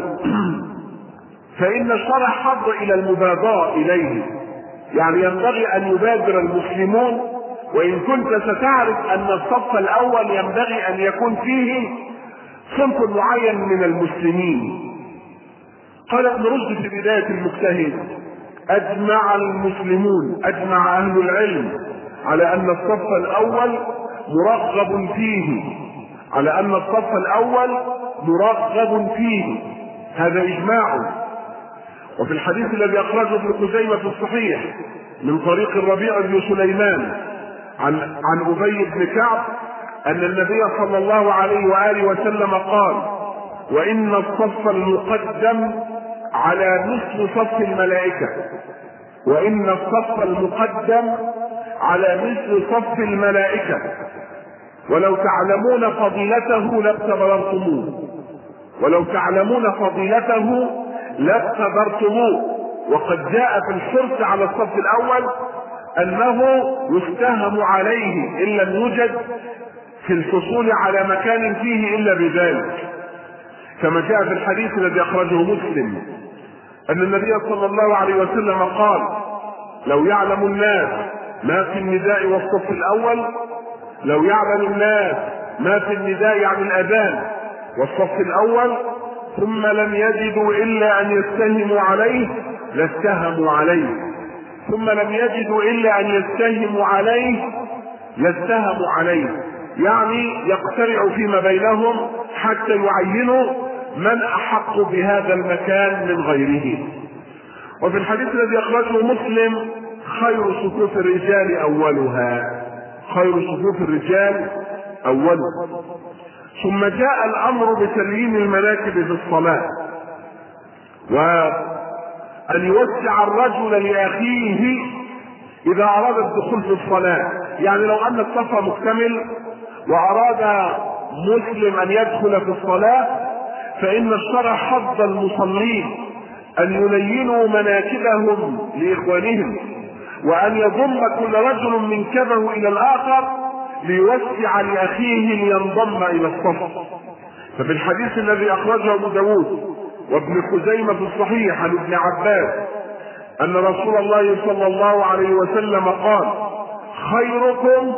فإن الشرع حض إلى المبادرة إليه، يعني ينبغي أن يبادر المسلمون، وإن كنت ستعرف أن الصف الأول ينبغي أن يكون فيه صنف معين من المسلمين. قال ابن رشد في بداية المجتهد: أجمع المسلمون، أجمع أهل العلم على أن الصف الأول مرغب فيه، على أن الصف الأول مرغب فيه، هذا إجماع. وفي الحديث الذي أخرجه ابن خزيمة في الصحيح من طريق الربيع بن سليمان عن عن أبي بن كعب أن النبي صلى الله عليه وآله وسلم قال: وإن الصف المقدم على مثل صف الملائكة، وإن الصف المقدم على مثل صف الملائكة، ولو تعلمون فضيلته لابتغرتموه، ولو تعلمون فضيلته لابتغرتموه. وقد جاء في الحرص على الصف الأول أنه يستهم عليه إن لم يوجد في الحصول على مكان فيه إلا بذلك، كما جاء في الحديث الذي أخرجه مسلم أن النبي صلى الله عليه وسلم قال: لو يعلم الناس ما في النداء والصف الأول، لو يعلم الناس ما في النداء عن الأذان والصف الأول ثم لم يجدوا إلا أن يستهموا عليه لاستهموا عليه، ثم لم يجدوا إلا أن يستهموا عليه لاستهموا عليه، يعني يقترعوا فيما بينهم حتى يعينوا من أحق بهذا المكان من غيره. وفي الحديث الذي أخرجه مسلم: خير صفوف الرجال أولها، خير صفوف الرجال أولها. ثم جاء الأمر بتليين المناكب في الصلاة، وأن يوسع الرجل لأخيه إذا أراد الدخول في الصلاة. يعني لو أن الصف مكتمل وأراد مسلم أن يدخل في الصلاة فإن الشرع حض المصلين أن يلينوا مناكبهم لإخوانهم، وأن يضم كل رجل منكبه إلى الآخر ليوسع لأخيه لينضم إلى الصف. ففي الحديث الذي أخرجه أبو داود وابن خزيمة في الصحيح عن ابن عباس أن رسول الله صلى الله عليه وسلم قال: خيركم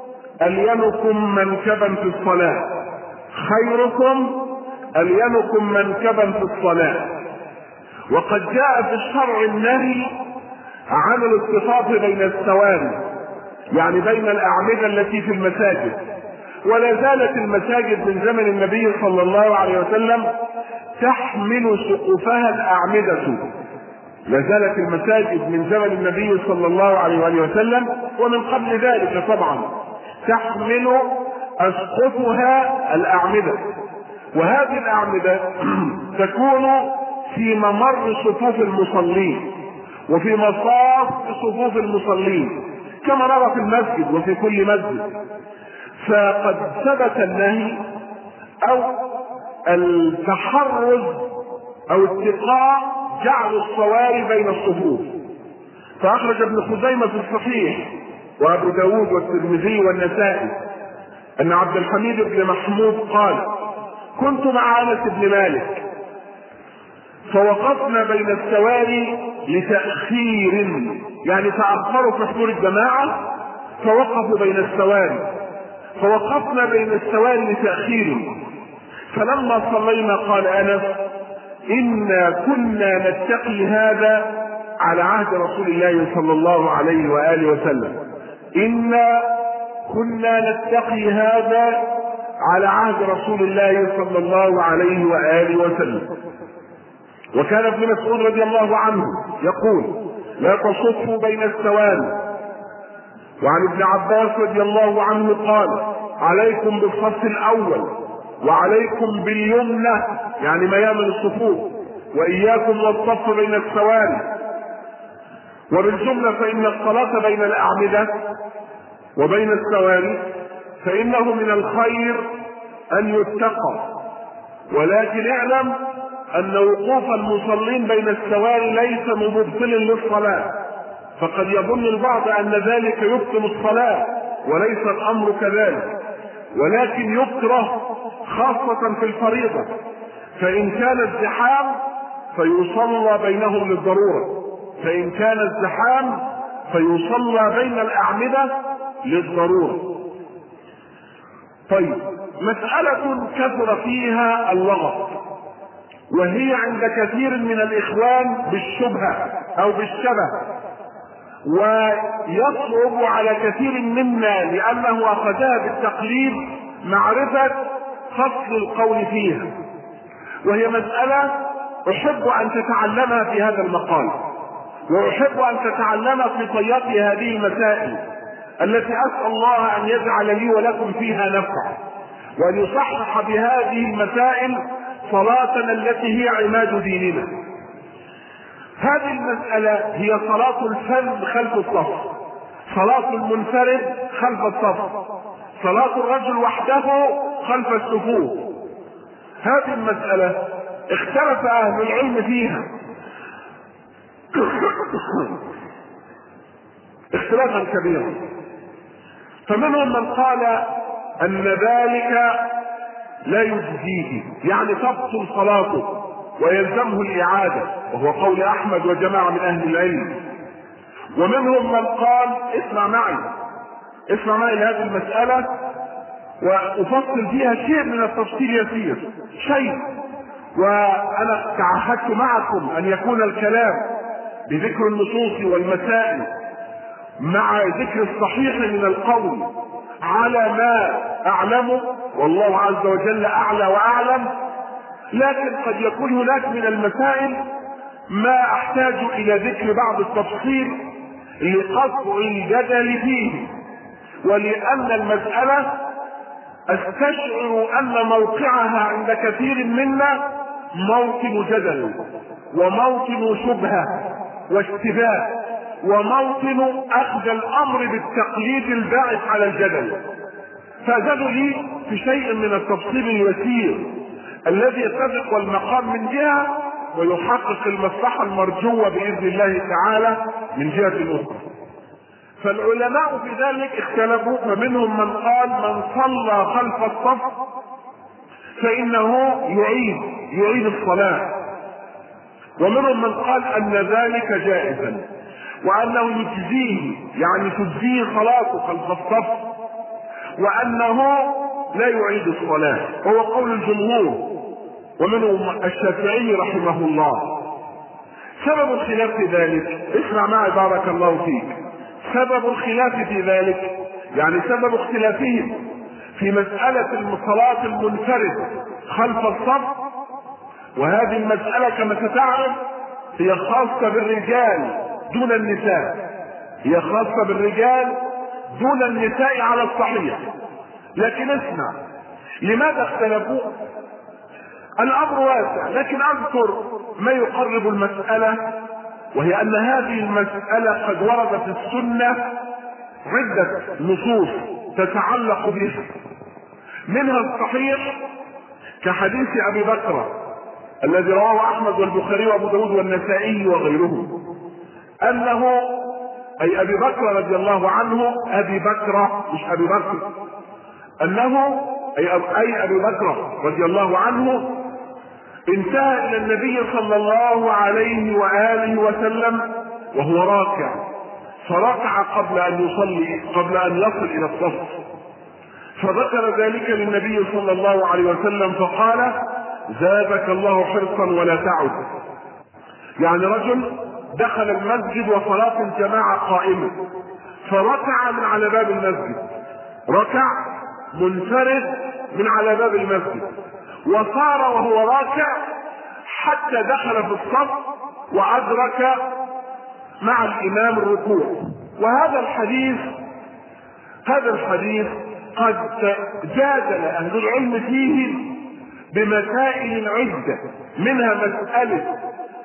ألينكم منكبا في الصلاة، خيركم ألينكم منكبا في الصلاة. وقد جاء في الشرع النهي عن الاصطفاف بين السواري، يعني بين الأعمدة التي في المساجد، ولا زالت المساجد من زمن النبي صلى الله عليه وسلم تحمل سقوفها الأعمدة، لا زالت المساجد من زمن النبي صلى الله عليه وسلم ومن قبل ذلك طبعا تحمل أسقفها الأعمدة، وهذه الأعمدة تكون في ممر صفوف المصلين وفي مصاف صفوف المصلين كما نرى في المسجد وفي كل مسجد. فقد ثبت النهي أو التحرز أو اتقاء جعل الصواري بين الصفوف. فأخرج ابن خزيمة في الصحيح وأبو داود والترمذي والنسائي أن عبد الحميد بن محمود قال: كنت مع أنس بن مالك فوقفنا بين السواري لتأخير، يعني تأخروا في حضور الجماعة فوقفوا بين السواري، فوقفنا بين السواري لتأخير، فلما صلينا قال أنس: إنا كنا نتقي هذا على عهد رسول الله صلى الله عليه وآله وسلم، إنا كنا نتقي هذا على عهد رسول الله صلى الله عليه وآله وسلم. وكان ابن مسعود رضي الله عنه يقول: لا تصفوا بين السواري. وعن ابن عباس رضي الله عنه قال: عليكم بالصف الأول وعليكم باليمنى، يعني ميامن الصفوف، وإياكم والصف بين السواري. وبالجملة فإن الصلاة بين الأعمدة وبين السواري فإنه من الخير أن يتقى، ولكن اعلم أن وقوف المصلين بين السواري ليس مبطل للصلاة، فقد يظن البعض أن ذلك يبطل الصلاة، وليس الأمر كذلك، ولكن يكره خاصة في الفريضة، فإن كان الزحام فيصلى بينهم للضرورة، فإن كان الزحام فيصلى بين الأعمدة للضرورة. طيب، مسألة كثر فيها اللغط، وهي عند كثير من الإخوان بالشبهة أو بالشبه، ويصعب على كثير منا لأنه أخذها بالتقليد معرفة فصل القول فيها، وهي مسألة أحب أن تتعلمها في هذا المقال، وأحب أن تتعلم في طيات هذه المسائل التي أسأل الله أن يجعل لي ولكم فيها نفع، وأن يصحح بهذه المسائل صلاتنا التي هي عماد ديننا. هذه المسألة هي صلاة الفرد خلف الصف، صلاة المنفرد خلف الصف، صلاة الرجل وحده خلف الصفوف. هذه المسألة اختلف أهل العلم فيها اختلافا كبيرا، فمنهم من قال أن ذلك لا يجزيه، يعني تبطل صلاته ويلزمه الإعادة، وهو قول أحمد وجماعة من أهل العلم. ومنهم من قال، اسمع معي اسمع معي لهذه المسألة وأفصل فيها شيء من التفصيل يسير شيء، وأنا تعهدت معكم أن يكون الكلام بذكر النصوص والمسائل مع ذكر الصحيح من القول على ما أعلمه، والله عز وجل أعلى وأعلم، لكن قد يكون هناك من المسائل ما أحتاج إلى ذكر بعض التفصيل لقطع الجدل فيه، ولأن المسألة استشعر أن موقعها عند كثير منا موطن جدل وموطن شبهة واشتباه وموطن أخذ الأمر بالتقليد الباعث على الجدل. فأجد لي في شيء من التفصيل اليسير الذي يتفق والمقام من جهة ويحقق المصلحة المرجوة بإذن الله تعالى من جهة أخرى. فالعلماء في ذلك اختلفوا، فمنهم من قال من صلى خلف الصف فإنه يعيد يعيد الصلاة، ومنهم من قال أن ذلك جائزا وأنه يجزيه، يعني تجزيه صلاته خلف الصف، وأنه لا يعيد الصلاة، وهو قول الجمهور ومنهم الشافعي رحمه الله. سبب الخلاف في ذلك، اسمع معي بارك الله فيك، سبب الخلاف في ذلك يعني سبب اختلافهم في مسألة الصلاة المنفرد خلف الصف، وهذه المسألة كما ستعرف هي خاصة بالرجال دون النساء، هي خاصة بالرجال دون النساء على الصحيح. لكن اسمع لماذا اختلفوا؟ الأمر واسع، لكن أذكر ما يقرب المسألة، وهي أن هذه المسألة قد ورد في السنة عدة نصوص تتعلق بها، منها الصحيح كحديث أبي بكر الذي رواه أحمد والبخاري وأبو داود والنسائي وغيرهم، أنه أي أبي بكر رضي الله عنه، أبي بكر مش أبي بكر، أنه أي, أي أبي بكر رضي الله عنه انتهى إلى النبي صلى الله عليه وآله وسلم وهو راكع، فركع قبل أن يصلي قبل أن يصل إلى الصف، فذكر ذلك للنبي صلى الله عليه وسلم فقال زادك الله حرصا ولا تعد. يعني رجل دخل المسجد وصلاة الجماعة قائمة فركع من على باب المسجد، ركع منفرد من على باب المسجد، وصار وهو راكع حتى دخل في الصف وأدرك مع الإمام الركوع. وهذا الحديث هذا الحديث قد جادل أهل العلم فيه بمسائل عدة، منها مسألة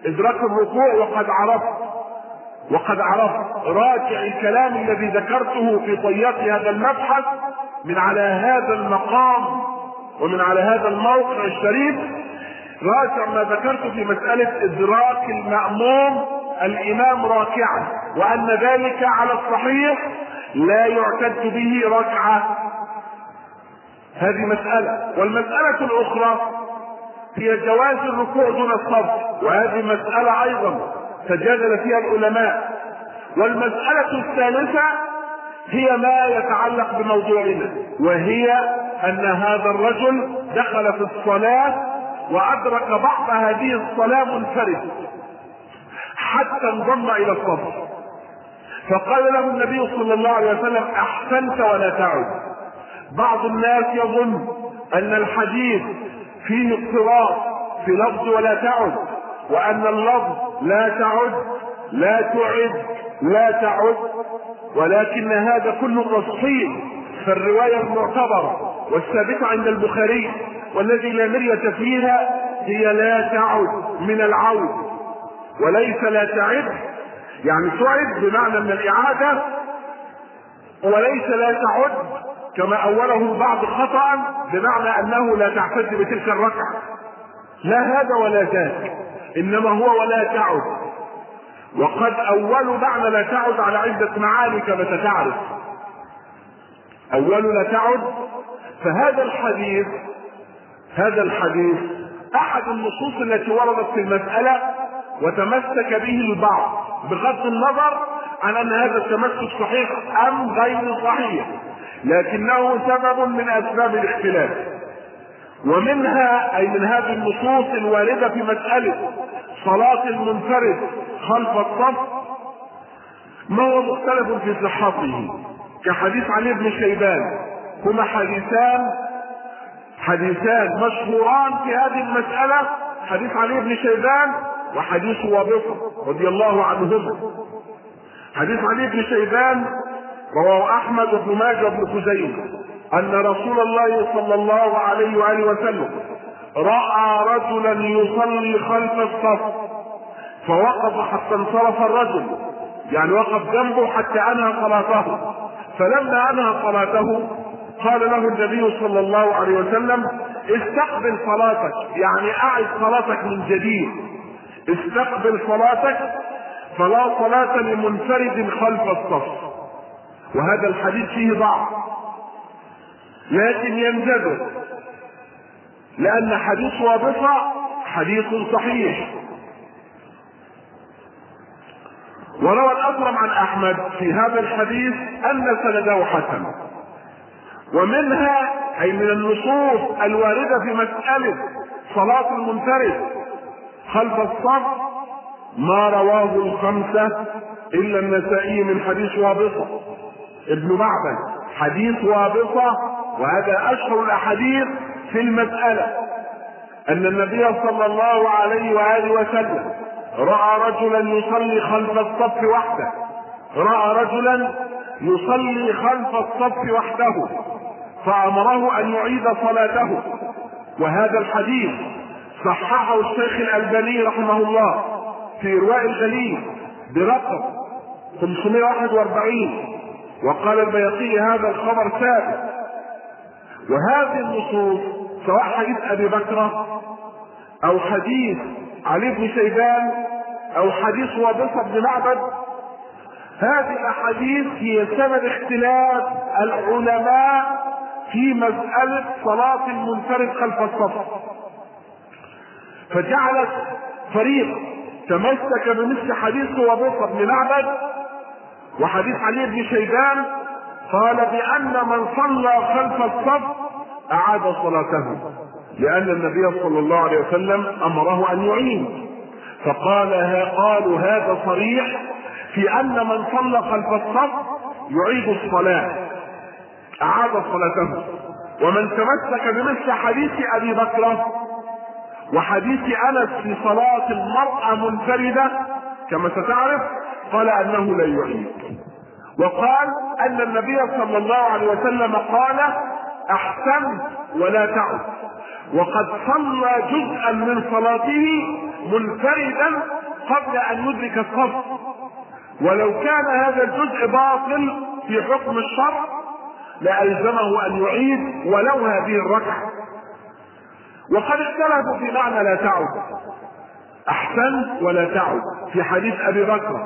ادراك الركوع وقد عرفت وقد عرفت راجع الكلام الذي ذكرته في طيات هذا المبحث من على هذا المقام ومن على هذا الموقع الشريف. راجع ما ذكرت في مسألة ادراك المأموم الامام راكعا، وان ذلك على الصحيح لا يعتد به ركعة. هذه مسألة. والمسألة الاخرى هي جواز الركوع دون الصف، وهذه مسألة ايضا تجادل فيها العلماء. والمسألة الثالثة هي ما يتعلق بموضوعنا، وهي ان هذا الرجل دخل في الصلاة وادرك بعض هذه الصلاة منفرد حتى انضم الى الصف، فقال له النبي صلى الله عليه وسلم احسنت ولا تعد. بعض الناس يظن ان الحديث فيه اضطراب في لفظ ولا تعد، وان اللفظ لا تعد لا تعد لا تعد، ولكن هذا كله تفصيل. فالرواية المعتبرة والثابتة عند البخاري والذي لا مرية فيها هي لا تعد من العود، وليس لا تعد يعني تعد بمعنى من الإعادة، وليس لا تعد كما أوله البعض خطأ بمعنى أنه لا تعتد بتلك الركعة. لا هذا ولا ذاك، إنما هو ولا تعد. وقد أول معنى لا تعد على عدة معاني كما ستعرف. أول لا تعد، فهذا الحديث هذا الحديث أحد النصوص التي وردت في المسألة وتمسك به البعض بغض النظر عن أن هذا التمسك صحيح أم غير صحيح، لكنه سبب من أسباب الاختلاف. ومنها أي من هذه النصوص الواردة في مسألة صلاة المنفرد خلف الصف ما هو مختلف في صحته، كحديث علي بن شيبان. هما حديثان حديثان مشهوران في هذه المسألة، حديث علي بن شيبان وحديث وابصة رضي الله عنهما. حديث علي بن شيبان رواه أحمد بن ماجه بن خزيمة أن رسول الله صلى الله عليه وآله وسلم رأى رجلا يصلي خلف الصف فوقف حتى انصرف الرجل، يعني وقف جنبه حتى أنهى صلاته. فلما أنهى صلاته قال له النبي صلى الله عليه وسلم استقبل صلاتك، يعني أعد صلاتك من جديد، استقبل صلاتك فلا صلاة لمنفرد خلف الصف. وهذا الحديث فيه ضعف لكن ينجبر، لأن حديث وابصة حديث صحيح. وروى الأكرم عن أحمد في هذا الحديث أن سنده حسن. ومنها أي من النصوص الواردة في مسألة صلاة المنفرد خلف الصف ما رواه الخمسة إلا النسائي من حديث وابصة ابن معبد، حديث وابصة، وهذا أشهر الأحاديث في المسألة، أن النبي صلى الله عليه وآله وسلم رأى رجلا يصلي خلف الصف وحده رأى رجلا يصلي خلف الصف وحده فأمره أن يعيد صلاته. وهذا الحديث صححه الشيخ الألباني رحمه الله في إرواء الغليل برقم خمسمائة وواحد وأربعين، وقال البيهقي هذا الخبر ثابت. وهذه النصوص سواء حديث أبي بكر أو حديث علي بن شيبان أو حديث وابصة بن معبد، هذه الأحاديث هي سبب اختلاف العلماء في مسألة صلاة المنفرد خلف الصف، فجعلت فريق تمسك بمثل حديث وابصة بن معبد وحديث علي بن شيبان قال بأن من صلى خلف الصف أعاد صلاته، لأن النبي صلى الله عليه وسلم أمره أن يعيد. فقال قالوا هذا صريح في أن من صلى خلف الصف يعيد الصلاة، أعاد صلاته. ومن تمسك بمثل حديث أبي بكر وحديث أنس في صلاة المرأة منفردة كما ستعرف قال أنه لا يعيد. وقال أن النبي صلى الله عليه وسلم قال أحسنت ولا تعد، وقد صلى جزءا من صلاته منفردا قبل ان يدرك الصف، ولو كان هذا الجزء باطل في حكم الشرع لألزمه ان يعيد ولو هذه الركعة. وقد اختلفوا في معنى لا تعد، احسن ولا تعد في حديث ابي بكر.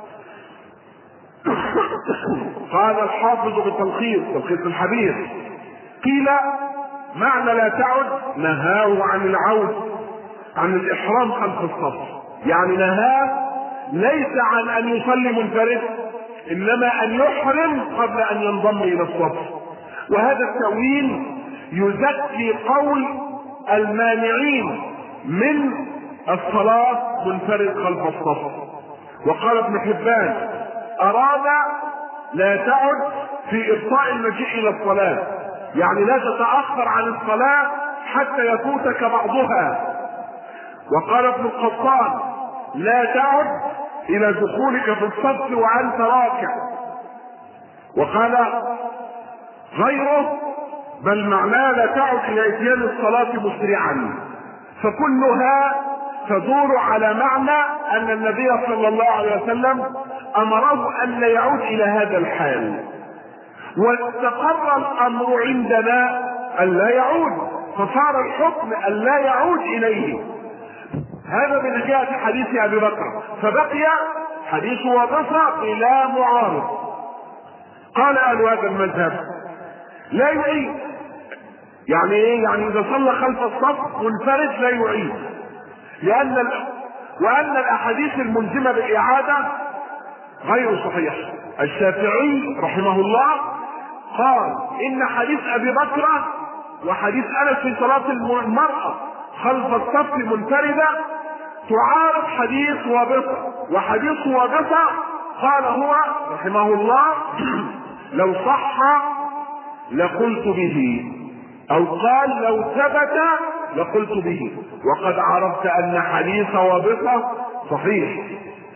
قال الحافظ بالتلخيص تلخيص الحديث قيل معنى لا تعد نهاه عن العود عن الاحرام خلف الصف، يعني نهاه ليس عن ان يصلي منفرد انما ان يحرم قبل ان ينضم الى الصف. وهذا التأويل يزكي قول المانعين من الصلاة منفرد خلف الصف. وقال ابن حبان اراد لا تعد في ابطاء المجيء الى الصلاة، يعني لا تتأخر عن الصلاة حتى يفوتك بعضها. وقال ابن القطان لا تعد الى دخولك في الصف وانت راكع. وقال غيره بل معناه لا تعد الى اتيان الصلاة مسرعا. فكلها تدور على معنى ان النبي صلى الله عليه وسلم امره ان لا يعود الى هذا الحال، واستقر الامر عندنا ان لا يعود، فصار الحكم ان لا يعود اليه. هذا من جهة حديث ابي بكر. فبقي حديث وابصة بلا معارض. قال اهل هذا المذهب لا يعيد، يعني ايه؟ يعني اذا صلى خلف الصف منفرد لا يعيد، لان ال... وان الاحاديث الملزمة بالاعادة غير صحيح. الشافعي رحمه الله قال ان حديث ابي بكر وحديث انس في صلاة المرأة خلف الصف منفردة تعارض حديث وابصة، وحديث وابصة قال هو رحمه الله لو صح لقلت به، او قال لو ثبت لقلت به، وقد عرفت ان حديث وابصة صحيح.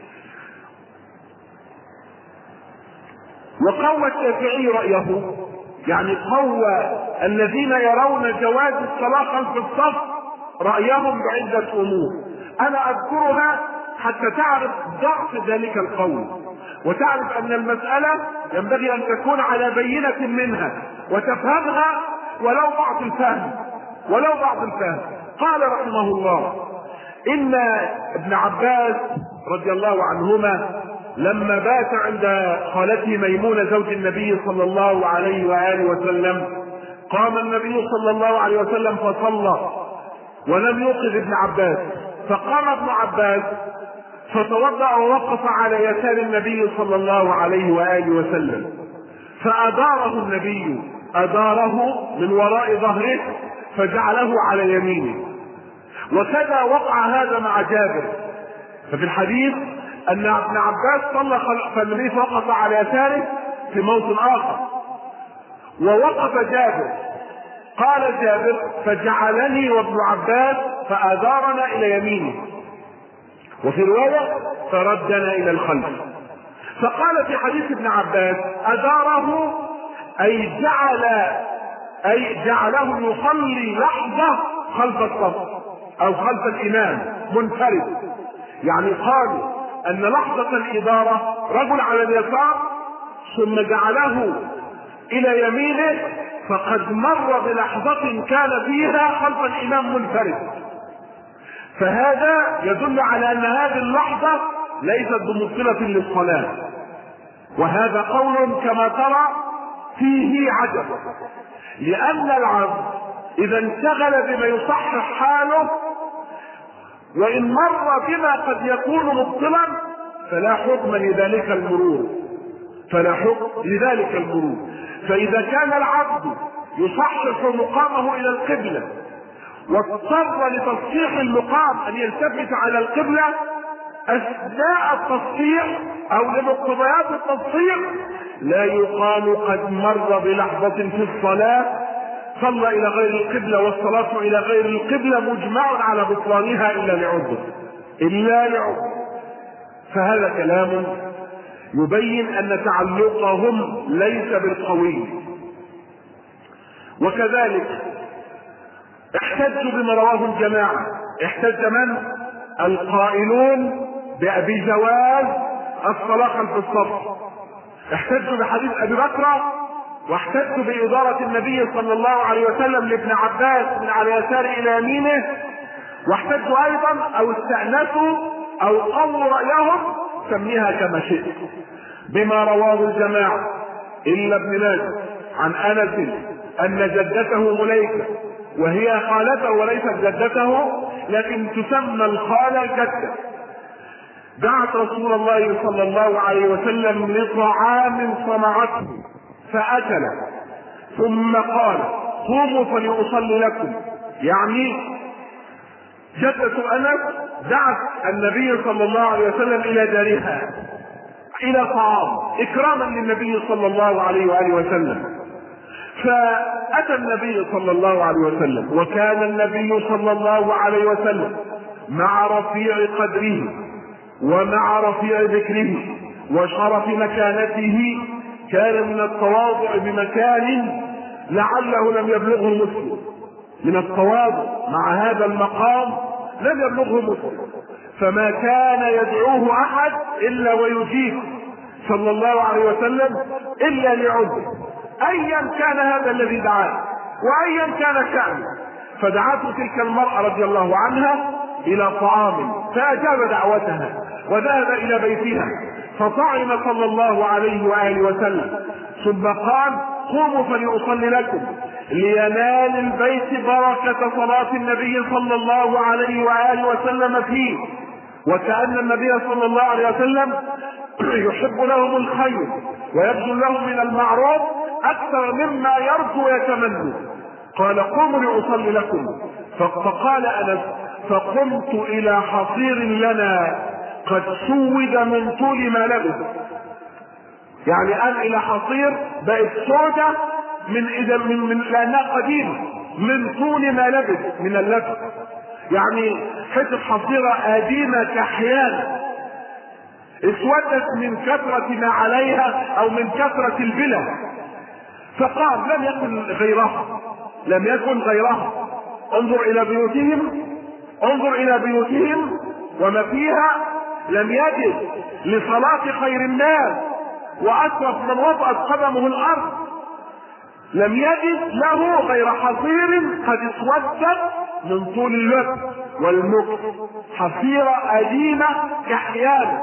وقوى الشافعي رأيه، يعني قوى الذين يرون جواز الصلاة خلف الصف رأيهم بعدة امور انا اذكرها حتى تعرف ضعف ذلك القول، وتعرف ان المسألة ينبغي ان تكون على بينة منها وتفهمها ولو بعض الفهم ولو بعض الفهم. قال رحمه الله ان ابن عباس رضي الله عنهما لما بات عند خالته ميمونة زوج النبي صلى الله عليه وآله وسلم قام النبي صلى الله عليه وسلم فصلى ولم يوقظ ابن عباس، فقام ابن عباس فتوضأ ووقف على يسار النبي صلى الله عليه وآله وسلم، فأداره النبي أداره من وراء ظهره فجعله على يمينه. وكذا وقع هذا مع جابر. ففي الحديث ان ابن عباس صلى خلف النبي فوقف على يساره في موطن اخر، ووقف جابر. قال جابر فجعلني وابن عباس فادارنا الى يمينه، وفي روايه فردنا الى الخلف. فقال في حديث ابن عباس اداره اي جعل اي جعله يصلي لحظه خلف الصف او خلف الامام منفرد. يعني قالوا ان لحظة الادارة رجل على اليسار ثم جعله الى يمينه، فقد مر بلحظة كان فيها خلف الامام منفرد. فهذا يدل على ان هذه اللحظة ليست بمبطلة للصلاة، وهذا قول كما ترى فيه عجب، لان العبد اذا انشغل بما يصحح حاله وان مر بما قد يكون مبطلا فلا حكم لذلك المرور فلا حكم لذلك المرور فاذا كان العبد يصحح مقامه الى القبلة واضطر لتصحيح المقام ان يلتفت على القبلة اثناء التصحيح او لمقتضيات التصحيح، لا يقال قد مر بلحظة في الصلاة صلى الى غير القبلة والصلاة الى غير القبلة مجمع على بطلانها الا لعذر الا لعذر. فهذا كلام يبين ان تعلقهم ليس بالقوي. وكذلك احتجوا بما رواه الجماعة. احتج من؟ القائلون بجواز الصلاة خلف الصف احتجوا بحديث ابي بكر، واحتجوا بإدارة النبي صلى الله عليه وسلم لابن عباس من على يسار الى يمينه، واحتجوا ايضا او استأنسوا او قووا رأيهم، سميها كما شئت، بما رواه الجماعة الا ابن ماجه عن انس ان جدته مليكة، وهي خالته وليست جدته، لكن تسمى الخالة جدة، دعت رسول الله صلى الله عليه وسلم لطعام صنعته فأكل، ثم قال قوموا فلأصلي لكم. يعني جدة أنس دعت النبي صلى الله عليه وسلم إلى دارها إلى طعام إكراما للنبي صلى الله عليه وآله وسلم. فأتى النبي صلى الله عليه وسلم، وكان النبي صلى الله عليه وسلم مع رفيع قدره ومع رفيع ذكره وشرف مكانته، كان من التواضع بمكان لعله لم يبلغه مسلم، من التواضع مع هذا المقام لم يبلغه مسلم، فما كان يدعوه احد الا ويجيب صلى الله عليه وسلم الا لعذر، ايا كان هذا الذي دعاه وايا كان شأنه. فدعته تلك المرأة رضي الله عنها الى طعام فاجاب دعوتها وذهب الى بيتها، فطعم صلى الله عليه وآله وسلم، ثم قال قوموا فلأصلي لكم، لينال البيت بركة صلاة النبي صلى الله عليه وآله وسلم فيه، وكأن النبي صلى الله عليه وسلم يحب لهم الخير ويبذل لهم من المعروف أكثر مما يرجو ويتمنى. قال قوموا لأصلي لكم، فقال أنس فقمت إلى حصير لنا قد سود من طول ما لبث، يعني قال الى حصير بقت سودة من اذا من, من لانها قديمة من طول ما لبث من اللبث، يعني حته حصيرة قديمة كحيان اسودت من كثرة ما عليها او من كثرة البلى. فقال لم يكن غيرها، لم يكن غيرها. انظر الى بيوتهم، انظر الى بيوتهم وما فيها، لم يجد لصلاة خير الناس وأشرف من وطأت قدمه الأرض، لم يجد له غير حصير قد اسودت من طول اللبس والمكس، حصيرة قديمة كحيان.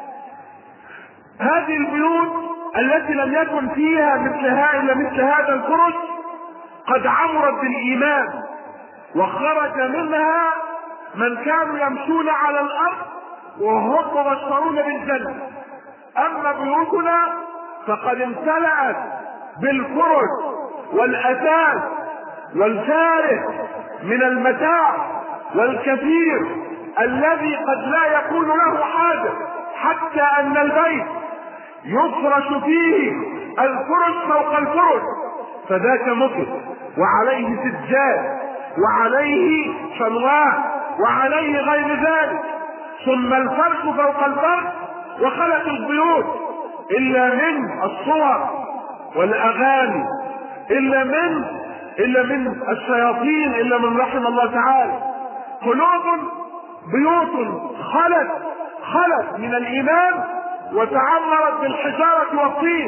هذه البيوت التي لم يكن فيها مثل هذا مثل هذا الفرش قد عمرت بالإيمان، وخرج منها من كانوا يمشون على الأرض وهم مبشرون بالجنة. اما بيوتنا فقد امتلأت بالفرش والاثاث والفارس من المتاع والكثير الذي قد لا يكون له حاجة، حتى ان البيت يفرش فيه الفرش فوق الفرش، فذاك مكر وعليه سجاد وعليه شنواه وعليه غير ذلك، ثم الفرش فوق الفرش. وخلت البيوت الا من الصور والاغاني، الا من الا من الشياطين، الا من رحم الله تعالى. قلوب بيوت خلت خلت من الايمان وتعمرت بالحجارة والطين،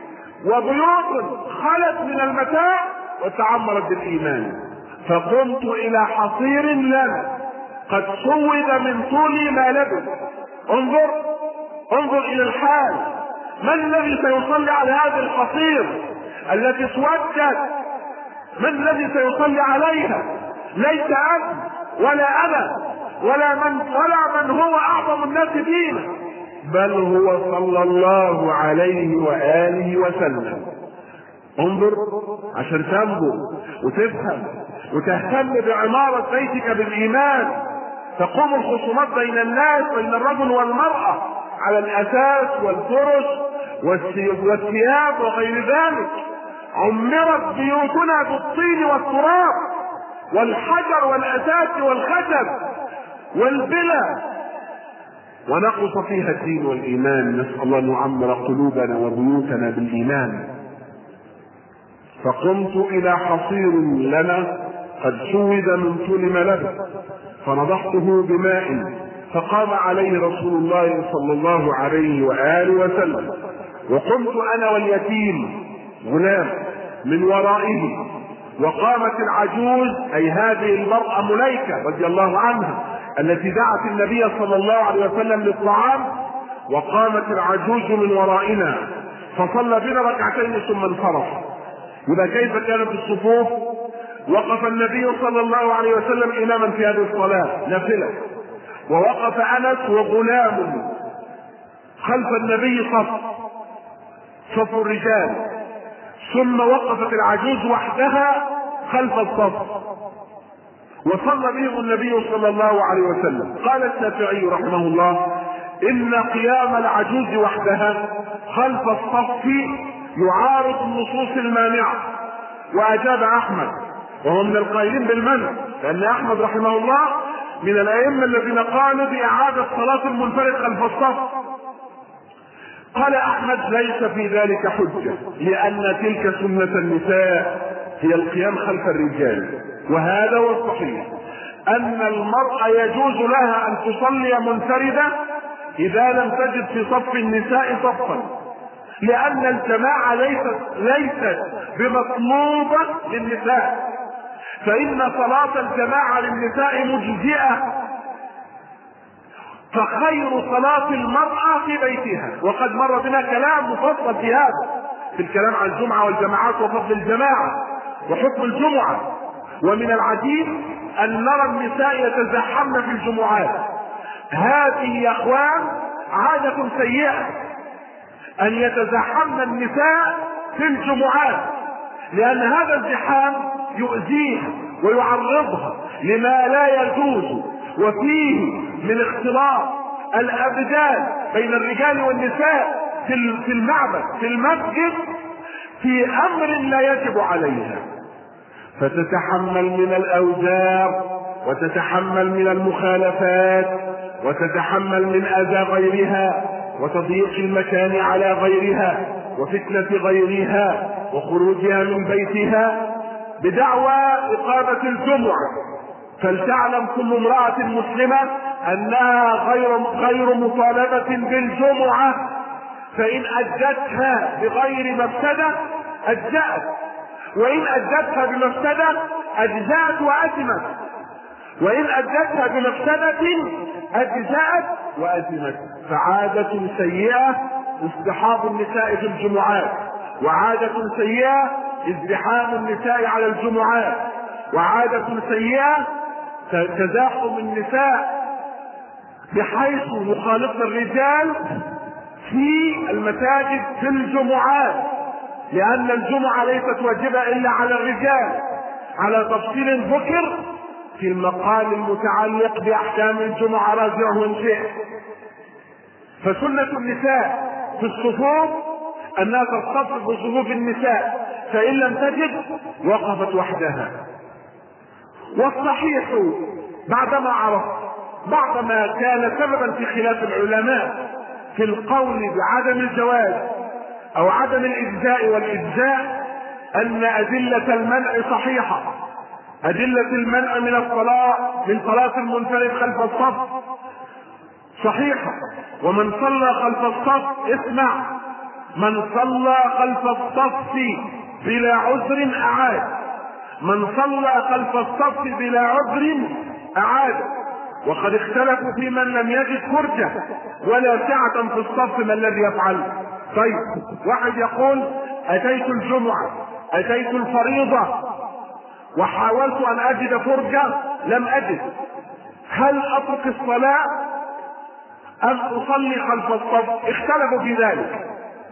وبيوت خلت من المتاع وتعمرت بالايمان. فقمت الى حصير لنا قد سود من طول ما لبث. انظر انظر الى الحال، من الذي سيصلي على هذا الحصير التي اسودت؟ من الذي سيصلي عليها؟ ليس انت ولا انا ولا من ولا من هو اعظم الناس دينا، بل هو صلى الله عليه واله وسلم. انظر عشان تنظر وتفهم وتهتم بعمارة بيتك بالايمان. تقوم الخصومات بين الناس، بين الرجل والمرأة، على الاساس والفرش والثياب وغير ذلك. عمرت بيوتنا بالطين والتراب والحجر والاساس والخشب والبلى، ونقص فيها الدين والايمان. نسأل الله ان يعمر قلوبنا وبيوتنا بالايمان. فقمت الى حصير لنا قد سود من طول ما لبث، فنضحته بماء فقام عليه رسول الله صلى الله عليه وآله وسلم، وقمت أنا واليتيم غلام من ورائه، وقامت العجوز أي هذه المرأة مليكة رضي الله عنها التي دعت النبي صلى الله عليه وسلم للطعام، وقامت العجوز من ورائنا فصلى بنا ركعتين ثم انصرف. يبقى كيف كانت الصفوف؟ وقف النبي صلى الله عليه وسلم إماما في هذه الصلاة نافلة، ووقف أنس وغلام خلف النبي صف صف الرجال، ثم وقفت العجوز وحدها خلف الصف وصلى بهم النبي صلى الله عليه وسلم. قال الشافعي رحمه الله: إن قيام العجوز وحدها خلف الصف يعارض النصوص المانعة. وأجاب أحمد وهو من القائلين بالمنع، لأن أحمد رحمه الله من الأئمة الذين قالوا بإعادة صلاة المنفرد خلف الصف. قال أحمد: ليس في ذلك حجة، لأن تلك سنة النساء هي القيام خلف الرجال، وهذا هو الصحيح، أن المرأة يجوز لها أن تصلي منفردة إذا لم تجد في صف النساء صفا، لأن الجماعة ليست ليست بمطلوبة للنساء، فإن صلاة الجماعة للنساء مجزئة، فخير صلاة المرأة في بيتها. وقد مر بنا كلام مفصل في هذا، في الكلام عن الجمعة والجماعات وفضل الجماعة وحكم الجمعة. ومن العجيب أن نرى النساء يتزحمن في الجمعات. هذه يا أخوان عادة سيئة، أن يتزحمن النساء في الجمعات، لأن هذا الزحام يؤذيها ويعرضها لما لا يجوز، وفيه من اختلاط الأبدان بين الرجال والنساء في المعبد في المسجد في أمر لا يجب عليها، فتتحمل من الأوزار وتتحمل من المخالفات وتتحمل من أذى غيرها وتضييق المكان على غيرها وفتنة غيرها وخروجها من بيتها بدعوى إقامة الجمعة. فلتعلم كل امرأة مسلمة أنها غير غير مطالبة بالجمعة، فإن أدتها بغير مفسدة أجزأت، وإن أدتها بمفسدة أجزأت وأثمت، وإن أدتها بمفسدة أجزأت وأثمت. فعادة سيئة ازدحام النساء في الجمعات، وعادة سيئة ازدحام النساء على الجمعات، وعادة سيئة تزاحم النساء بحيث يخالطن الرجال في المساجد في الجمعات، لأن الجمعة ليست واجبة إلا على الرجال على تفصيل ذكر في المقال المتعلق بأحكام الجمعة راجعه إن شئت. فسنة النساء في الصفوف أنها تصطف بصفوف النساء، فإن لم تجد وقفت وحدها. والصحيح بعدما عرفت بعدما كان سببا في خلاف العلماء في القول بعدم الجواز أو عدم الإجزاء والإجزاء أن أدلة المنع صحيحة. أدلة المنع من الصلاة من صلاة المنفرد خلف الصف صحيحة، ومن صلى خلف الصف اسمع من صلى خلف الصف بلا عذر أعاد، من صلى خلف الصف بلا عذر أعاد. وقد اختلفوا في من لم يجد فرجة ولا سعة في الصف ما الذي يفعل. طيب واحد يقول أتيت الجمعة أتيت الفريضة وحاولت أن أجد فرجة لم أجد، هل أترك الصلاة أم أصلي خلف الصف؟ اختلفوا في ذلك.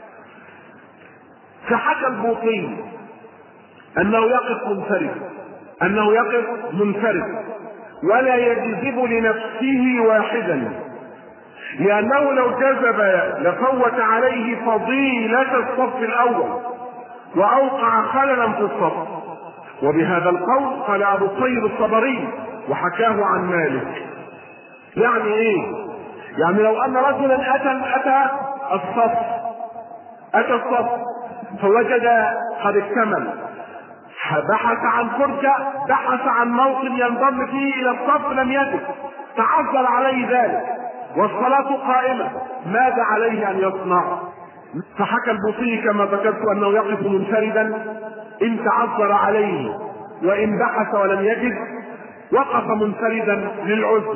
فحكى البوطي أنه يقف منفرد أنه يقف منفرد ولا يجذب لنفسه واحدا، لأنه لو جذب لفوت عليه فضيلة الصف الأول وأوقع خللا في الصف. وبهذا القول قال أبو الطيب الصبري وحكاه عن مالك. يعني إيه؟ يعني لو أن رجلا أتى أتى الصف أتى الصف فوجد قد اكتمل، بحث عن فرجة، بحث عن موطن ينضم فيه إلى الصف لم يجد، تعذر عليه ذلك والصلاة قائمة، ماذا عليه أن يصنع؟ فحكى البوصيري كما ذكرت أنه يقف منفردا إن تعذر عليه، وإن بحث ولم يجد وقف منفردا للعذر،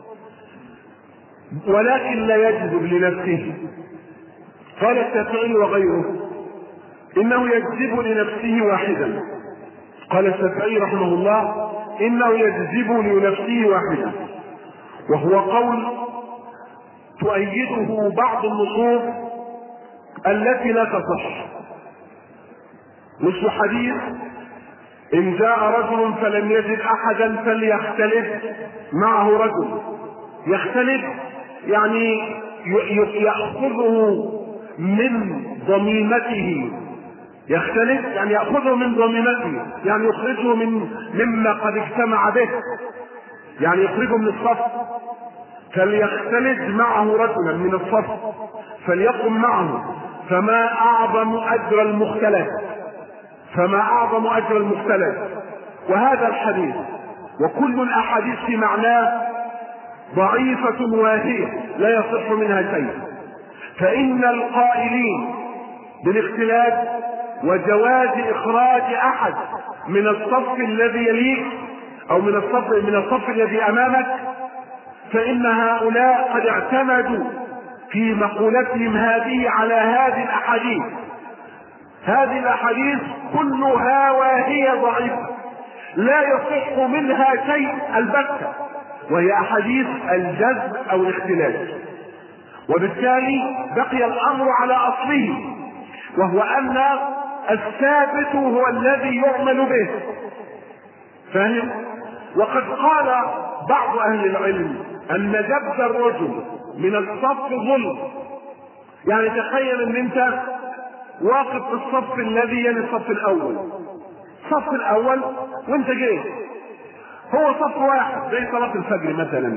ولكن لا يجذب لنفسه. قال الشافعي وغيره إنه يجذب لنفسه واحدا. قال الشافعي رحمه الله إنه يجذب لنفسه واحدا، وهو قول تؤيده بعض النصوص التي لا تصح، مثل حديث إن جاء رجل فلم يجد أحدا فليختلف معه رجل. يختلف يعني يأخذه من ضميمته، يختلف يعني يأخذه من ضميمته، يعني يخرجه من مما قد اجتمع به، يعني يخرجه من الصف. فليختلف معه رجلا من الصف فليقم معه، فما أعظم أجر المختلف، فما أعظم أجر المختلف. وهذا الحديث وكل الأحاديث في معناه ضعيفة واهية لا يصح منها شيء. فإن القائلين بالاختلاف وجواز إخراج أحد من الصف الذي يليك أو من الصف من الصف الذي أمامك، فإن هؤلاء قد اعتمدوا في مقولتهم هذه على هذه الأحاديث. هذه الأحاديث كلها وهي ضعيفة لا يصح منها شيء البتة، وهي أحاديث الجذب أو الاختلاف. وبالتالي بقي الأمر على أصله، وهو أن الثابت هو الذي يعمل به. فاهم؟ وقد قال بعض أهل العلم أن جبد الرجل من الصف ظلم. يعني تخيل أن أنت واقف في الصف الذي يلي الصف الأول، الصف الأول وأنت جاي، هو صف واحد زي صلاة الفجر مثلا،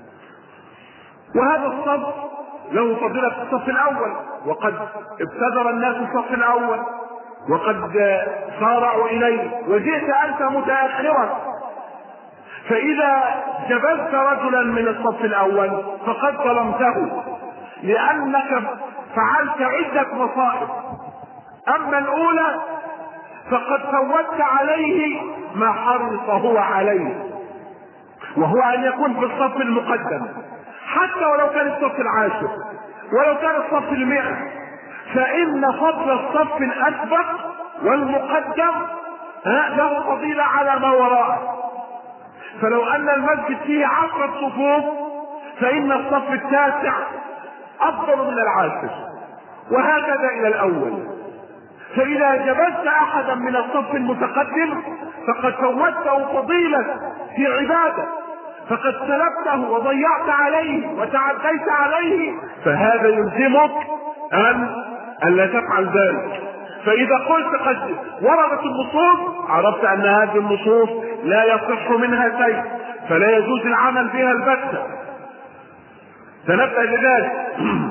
وهذا الصف له فضيلة في الصف الأول، وقد ابتدر الناس الصف الأول وقد سارعوا إليه، وجئت أنت متأخرا. فإذا جبلت رجلا من الصف الأول فقد ظلمته، لأنك فعلت عدة مصائب. أما الأولى فقد فوتت عليه ما حرص هو عليه، وهو أن يكون في الصف المقدم، حتى ولو كان الصف العاشر ولو كان الصف المئة، فإن فضل الصف الأسبق والمقدم له فضيلة على ما وراءه. فلو أن المسجد فيه عشرة صفوف فإن الصف التاسع أفضل من العاشر، وهكذا إلى الأول. فإذا جبلت أحدا من الصف المتقدم فقد فوتته فضيلة في عبادة، فقد سلبته وضيعت عليه وتعديت عليه، فهذا يلزمك أن ألا تفعل ذلك. فإذا قلت قد وردت النصوص عرفت أن هذه النصوص لا يصح منها شيء، فلا يجوز العمل بها البتة. تنبه لذلك.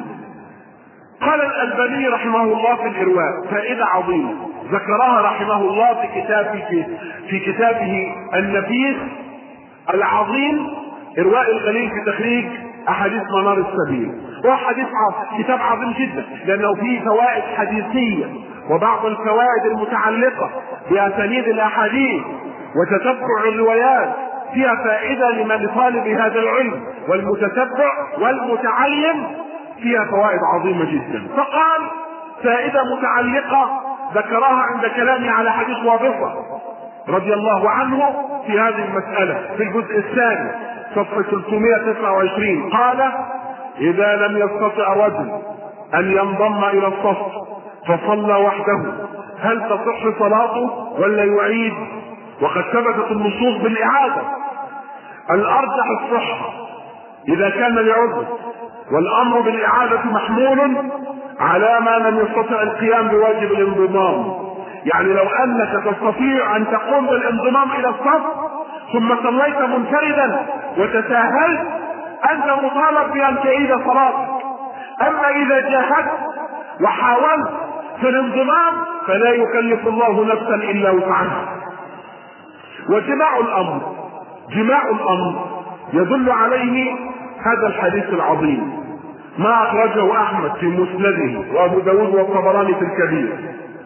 قال الألباني رحمه الله في الإرواء فائدة عظيمة ذكرها رحمه الله في كتابه في كتابه النفيس العظيم إرواء الغليل في تخريج أحاديث منار السبيل. هو حديث عظيم، كتاب عظيم جدا، لأنه فيه فوائد حديثية وبعض الفوائد المتعلقة بأسانيد الأحاديث وتتبع الروايات، فيها فائدة لمن طالب هذا العلم، والمتتبع والمتعلم فيها فوائد عظيمة جدا. فقال فائدة متعلقة ذكرها عند كلامه على حديث وابصة رضي الله عنه في هذه المسألة في الجزء الثاني صفحة ثلاثمائة وتسعة وعشرين. قال إذا لم يستطع رجل أن ينضم إلى الصف فصلى وحده هل تصح صلاته ولا يعيد؟ وقد ثبتت النصوص بالإعادة. الأرجح الصحة إذا كان لعذر، والأمر بالإعادة محمول على ما لم يستطع القيام بواجب الانضمام. يعني لو أنك تستطيع أن تقوم بالانضمام إلى الصف ثم صليت منفردا وتساهلت أنت مطالب بأن تعيد صلاتك. أما إذا جاهدت وحاولت في الانضمام فلا يكلف الله نفسا إلا وسعها. وجماع الأمر جماع الأمر يدل عليه هذا الحديث العظيم ما أخرجه أحمد في مسنده وأبو داود والطبراني في الكبير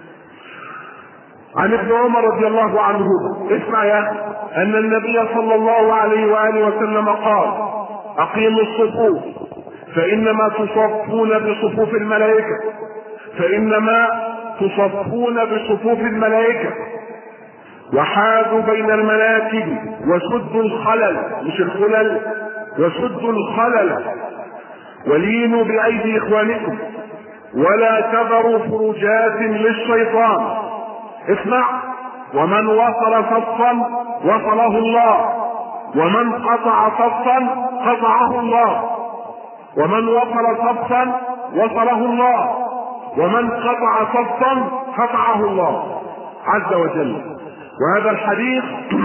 عن ابن عمر رضي الله عنه. اسمع يا أن النبي صلى الله عليه وآله وسلم قال: أقيموا الصفوف فإنما تصفون بصفوف الملائكة فإنما تصفون بصفوف الملائكة وحاذوا بين المناكب وسدوا الخلل، مش الخلل، وسدوا الخلل ولينوا بأيدي إخوانكم ولا تذروا فرجات للشيطان. اسمع: ومن وصل صفا وصله الله ومن قطع صفا قطعه الله. ومن وصل صفا وصله الله ومن قطع صفا قطعه الله عز وجل. وهذا الحديث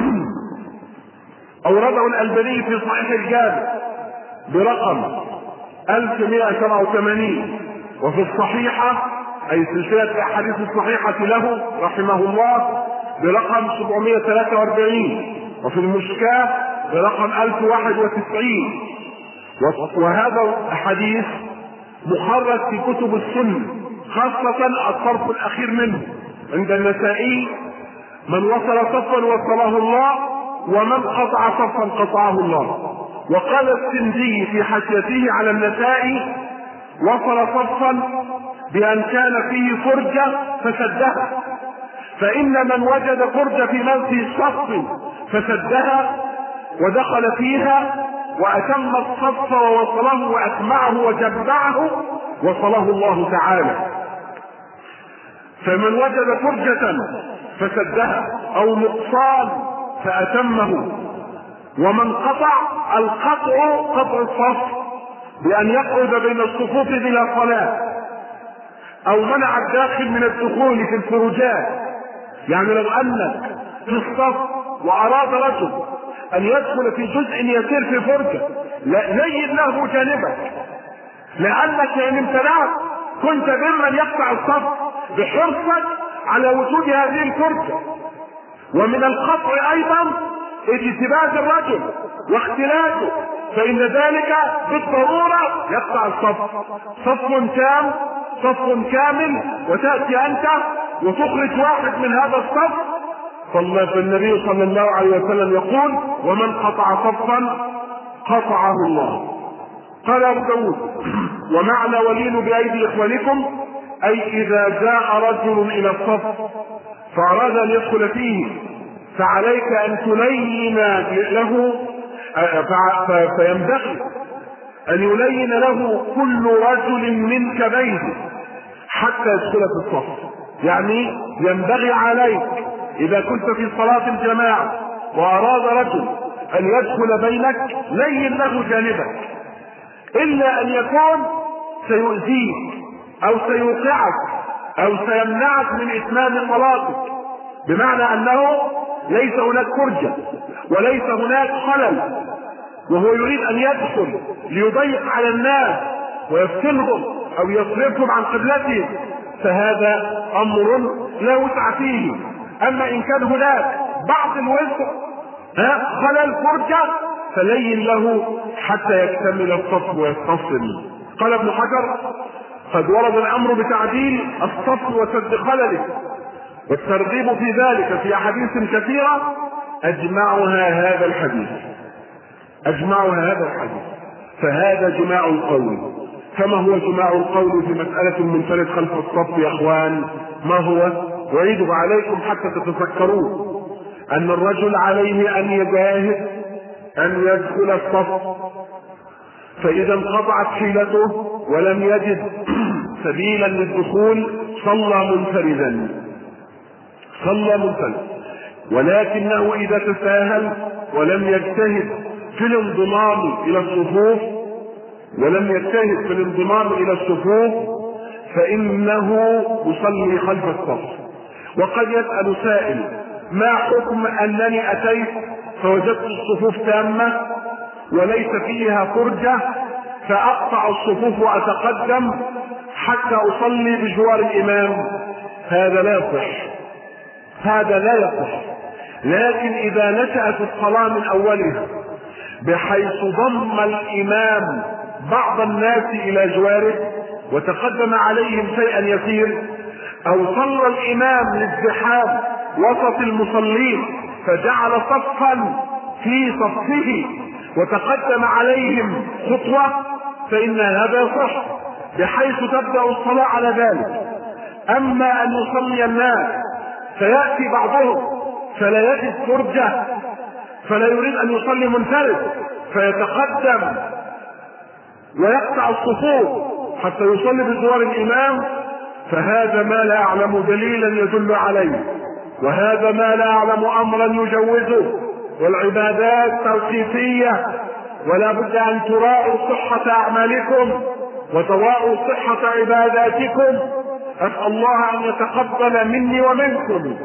أورده الألباني في صحيح الجامع برقم ألف ومئة وسبعة وثمانين، وفي الصحيحة أي سلسلة الأحاديث الصحيحة له رحمه الله برقم سبعمئة وثلاثة وأربعين، وفي المشكاة برقم ألف وواحد وتسعين. وهذا الحديث مخرج في كتب السنة، خاصة الطرف الأخير منه عند النسائي: من وصل صفا وصله الله ومن قطع صفا قطعه الله. وقال السندي في حاشيته على النسائي: وصل صفا بأن كان فيه فرجة فسدها، فإن من وجد فرجة في نفسه الصف فسدها ودخل فيها وأتم الصف ووصله وأتمعه وجمعه وصله الله تعالى. فمن وجد فرجة فسدها أو نقصان فأتمه. ومن قطع القطع قطع الصف بأن يقعد بين الصفوف بلا صلاة، أو منع الداخل من الدخول في الفروجات. يعني لو أنك في الصف وأراد رجل أن يدخل في جزء يسير في فرجة، لين له جانبك، لأنك إن امتنعت كنت ممن يقطع الصف بحرصك على وجود هذه الفرجة. ومن القطع أيضا اجتباس الرجل واختلاجه، فإن ذلك بالضرورة يقطع الصف. صف تام، صف كامل، وتأتي أنت وتخرج واحد من هذا الصف. فالنبي صلى الله عليه وسلم يقول: ومن قطع صفا قطعه الله. قال أبو داود: ومعنى ولينوا بأيدي إخوانكم أي إذا جاء رجل إلى الصف فأراد أن يدخل فيه فعليك أن تلين له، فينبغي أن يلين له كل رجل منك بيته حتى يدخل في الصف. يعني ينبغي عليك إذا كنت في صلاة الجماعة وأراد رجل أن يدخل بينك لين له جانبك، إلا أن يكون سيؤذيك أو سيوقعك أو سيمنعك من إتمام صلاتك، بمعنى أنه ليس هناك فرجة وليس هناك خلل، وهو يريد أن يدخل ليضيق على الناس ويفتنهم أو يصرفهم عن قبلتهم، فهذا أمر لا وسع فيه. أما إن كان هناك بعض الوسع خلل فرجة فلين له حتى يكتمل الصف ويتصل. قال ابن حجر: قد ورد الأمر بتعديل الصف وسد خلله، والترغيب في ذلك في أحاديث كثيرة أجمعها هذا الحديث أجمعها هذا الحديث فهذا جماع القول. كما هو جماع القول في مسألة المنفرد خلف الصف يا أخوان؟ ما هو؟ أعيده عليكم حتى تتذكرون أن الرجل عليه أن يجاهد أن يدخل الصف، فإذا انقطعت حيلته ولم يجد سبيلا للدخول صلى منفردا صلى منفردا ولكنه إذا تساهل ولم يجتهد في الانضمام إلى الصفوف ولم يجتهد في الانضمام إلى الصفوف فإنه يصلي خلف الصف. وقد يسأل سائل: ما حكم أنني أتيت فوجدت الصفوف تامة وليس فيها فرجة فأقطع الصفوف وأتقدم حتى أصلي بجوار الإمام؟ هذا لا يصح هذا لا يصح لكن إذا نشأت الصلاة من أولها بحيث ضم الإمام بعض الناس إلى جواره وتقدم عليهم شيئا يسير، أو صلى الإمام للزحام وسط المصلين فجعل صفا في صفه وتقدم عليهم خطوة، فإن هذا يصح بحيث تبدأ الصلاة على ذلك. أما أن يصلي الناس فيأتي بعضهم فلا يجد فرجة فلا يريد أن يصلي منفرد فيتقدم ويقطع الصفوف حتى يصلي بجوار الإمام، فهذا ما لا أعلم دليلا يدل عليه، وهذا ما لا أعلم أمرا يجوزه، والعبادات توقيفية ولا بد أن تراعوا صحة أعمالكم وتراعوا صحة عباداتكم. أسأل الله أن يتقبل مني ومنكم.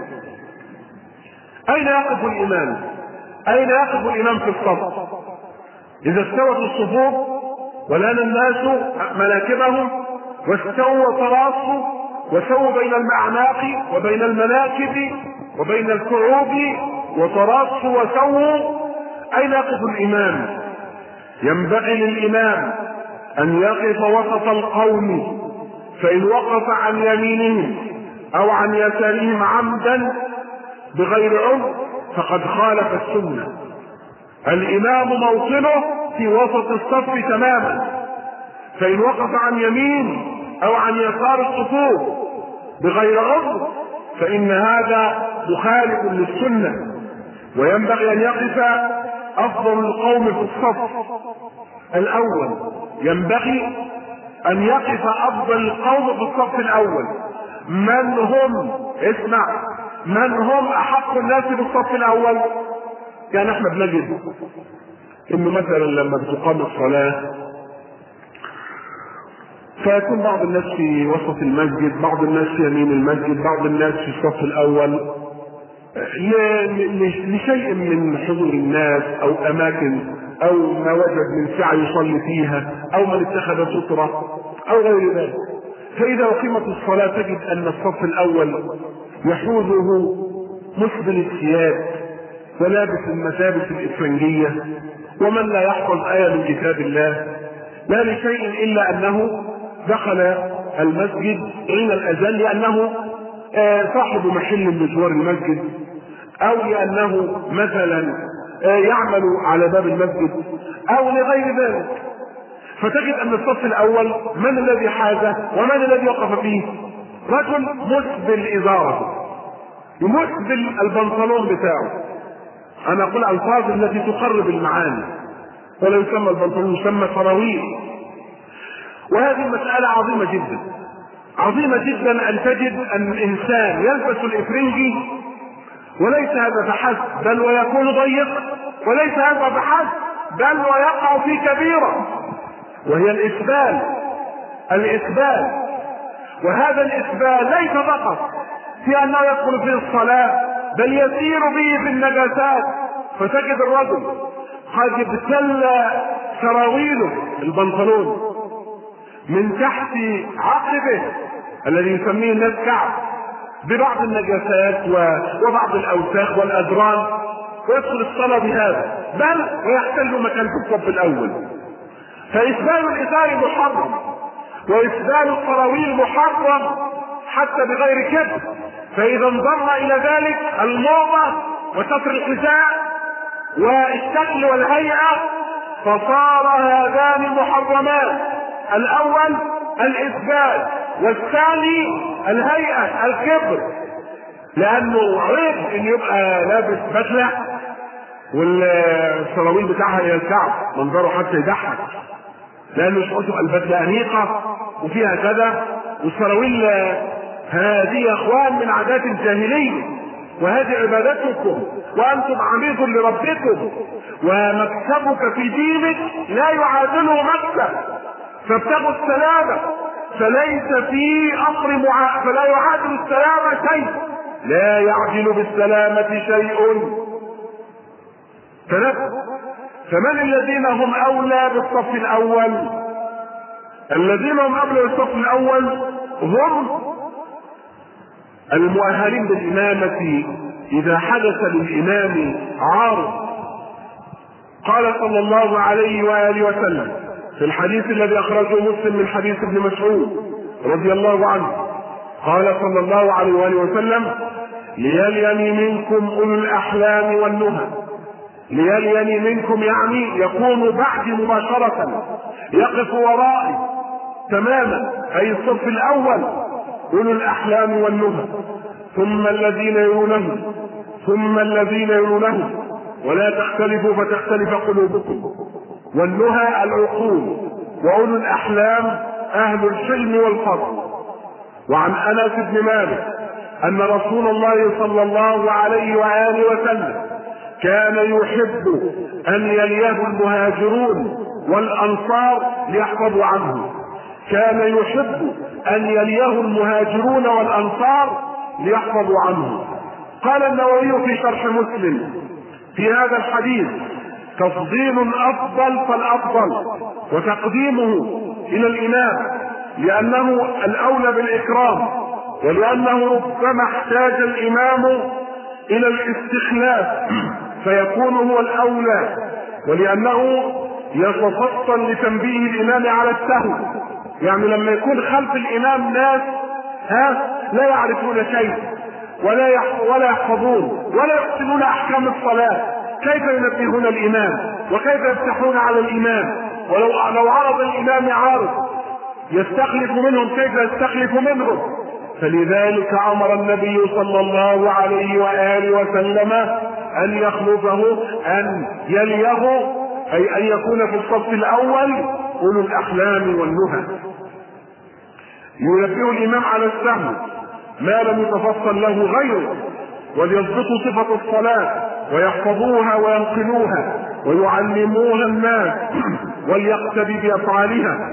أين يقف الإمام؟ أين يقف الإمام في الصف؟ إذا استوت الصفوف ولان الناس مناكبهم واستووا وتراصوا وسووا بين الأعناق وبين المناكب وبين الكعوب وتراصوا وسووا، أين يقف الإمام؟ ينبغي للإمام أن يقف وسط القوم، فإن وقف عن يمينهم أو عن يسارهم عمدا بغير عذر فقد خالف السنة. الإمام موطنه في وسط الصف تماما، فإن وقف عن يمين أو عن يسار الصفوف بغير عذر فإن هذا مخالف للسنة، وينبغي أن يقف أفضل القوم في الصف الأول. ينبغي أن يقف أفضل القوم في الصف الأول. من هم؟ اسمع، من هم أحق الناس بالصف الأول؟ يعني احنا بنجد انه مثلا لما بتقام الصلاة فيكون بعض الناس في وسط المسجد، بعض الناس في يمين المسجد، بعض الناس في الصف الأول لشيء من حضور الناس أو أماكن أو ما وجد من ساعة يصلي فيها أو من اتخذ سترة أو غير ذلك. فإذا أقيمت الصلاة تجد أن الصف الأول يحوزه مسبل الثياب ولابس الملابس الإسفنجية ومن لا يحفظ آية من كتاب الله، لا لشيء إلا أنه دخل المسجد حين الأذان لأنه صاحب محل بجوار المسجد، أو لأنه مثلا يعمل على باب المسجد أو لغير ذلك. فتجد أن الصف الأول من الذي حازه ومن الذي وقف فيه؟ رجل مسبل إزارته، يمسبل البنطلون بتاعه. أنا أقول ألفاظ التي تقرب المعاني، ولا يسمى البنطلون، يسمى سراويل. وهذه المسألة عظيمة جدا، عظيمة جدا أن تجد أن الإنسان يلبس الإفرنجي وليس هذا فحسب بل ويكون ضيق، وليس هذا فحسب بل ويقع في كبيرة وهي الإسبال. الإسبال، وهذا الإسبال ليس فقط في أنه يدخل في الصلاة بل يسير به في النجاسات. فتجد الرجل قد ابتلى سراويله البنطلون من تحت عقبه الذي يسميه الناس كعب ببعض النجاسات وبعض الأوساخ والأدران، ويدخل الصلاة بهذا بل ويحتل مكان في الصف الأول. فإسبال الإزار محرم وإسبال السراويل محرم حتى بغير كبر. فإذا انضم إلى ذلك الموضة وستر الحذاء والشكل والهيئة فصار هذان محرمات. الأول الإسبال، والثاني الهيئة الكبر، لأنه عيب إن يبقى لابس بدلة والسراويل بتاعها هي الكعب، منظره حتى يضحك، لأنه شعوره البدلة أنيقة وفيها كذا، والسراويل هذه يا اخوان من عادات الجاهلية، وهذه عبادتكم وانتم عبيد لربكم، ومكسبك في دينك لا يعادله مكسب، فابتغوا السلامة، فليس في امر مع... فلا يعادل السلامة شيء، لا يعجل بالسلامة شيء. فمن الذين هم اولى بالصف الاول؟ الذين هم اولى بالصف الاول هم المؤهلين بالإمامة إذا حدث للإمام عارض قال صلى الله عليه وآله وسلم في الحديث الذي أخرجه مسلم من حديث ابن مسعود رضي الله عنه، قال صلى الله عليه وآله وسلم: ليليني منكم أولو الأحلام والنهى. ليليني منكم يعني يكون بعدي مباشرة، يقف ورائي تماما، أي الصف الأول أولو الأحلام والنهى، ثم الذين يلونهم، ثم الذين يلونهم، ولا تختلفوا فتختلف قلوبكم. والنهى العقول، وأولو الأحلام أهل الحلم والفضل. وعن أنس بن مالك أن رسول الله صلى الله عليه وآله وسلم كان يحب أن يليه المهاجرون والأنصار ليحفظوا عنه. كان يحب أن يليه المهاجرون والأنصار ليحفظوا عنه. قال النووي في شرح مسلم في هذا الحديث: تفضيل أفضل فالأفضل، وتقديمه إلى الإمام لأنه الأولى بالإكرام، ولأنه ربما احتاج الإمام إلى الاستخلاف فيكون هو الأولى، ولأنه يتفطن لتنبيه الإمام على السهو. يعني لما يكون خلف الإمام ناس ها لا يعرفون شيء ولا ولا يحفظون ولا يحسنون أحكام الصلاة، كيف ينبهون الإمام وكيف يفتحون على الإمام؟ ولو لو عرض الإمام عارض يستخلف منهم كيف يستخلف منهم؟ فلذلك أمر النبي صلى الله عليه وآله وسلم أن يخلفه، أن يليه، أي أن يكون في الصف الأول أولو الأحلام والنهى. ينبه الإمام على السهو ما لم يتفصل له غيره، وليضبطوا صفة الصلاة ويحفظوها وينقلوها ويعلموها الناس، وليقتدي بأفعالها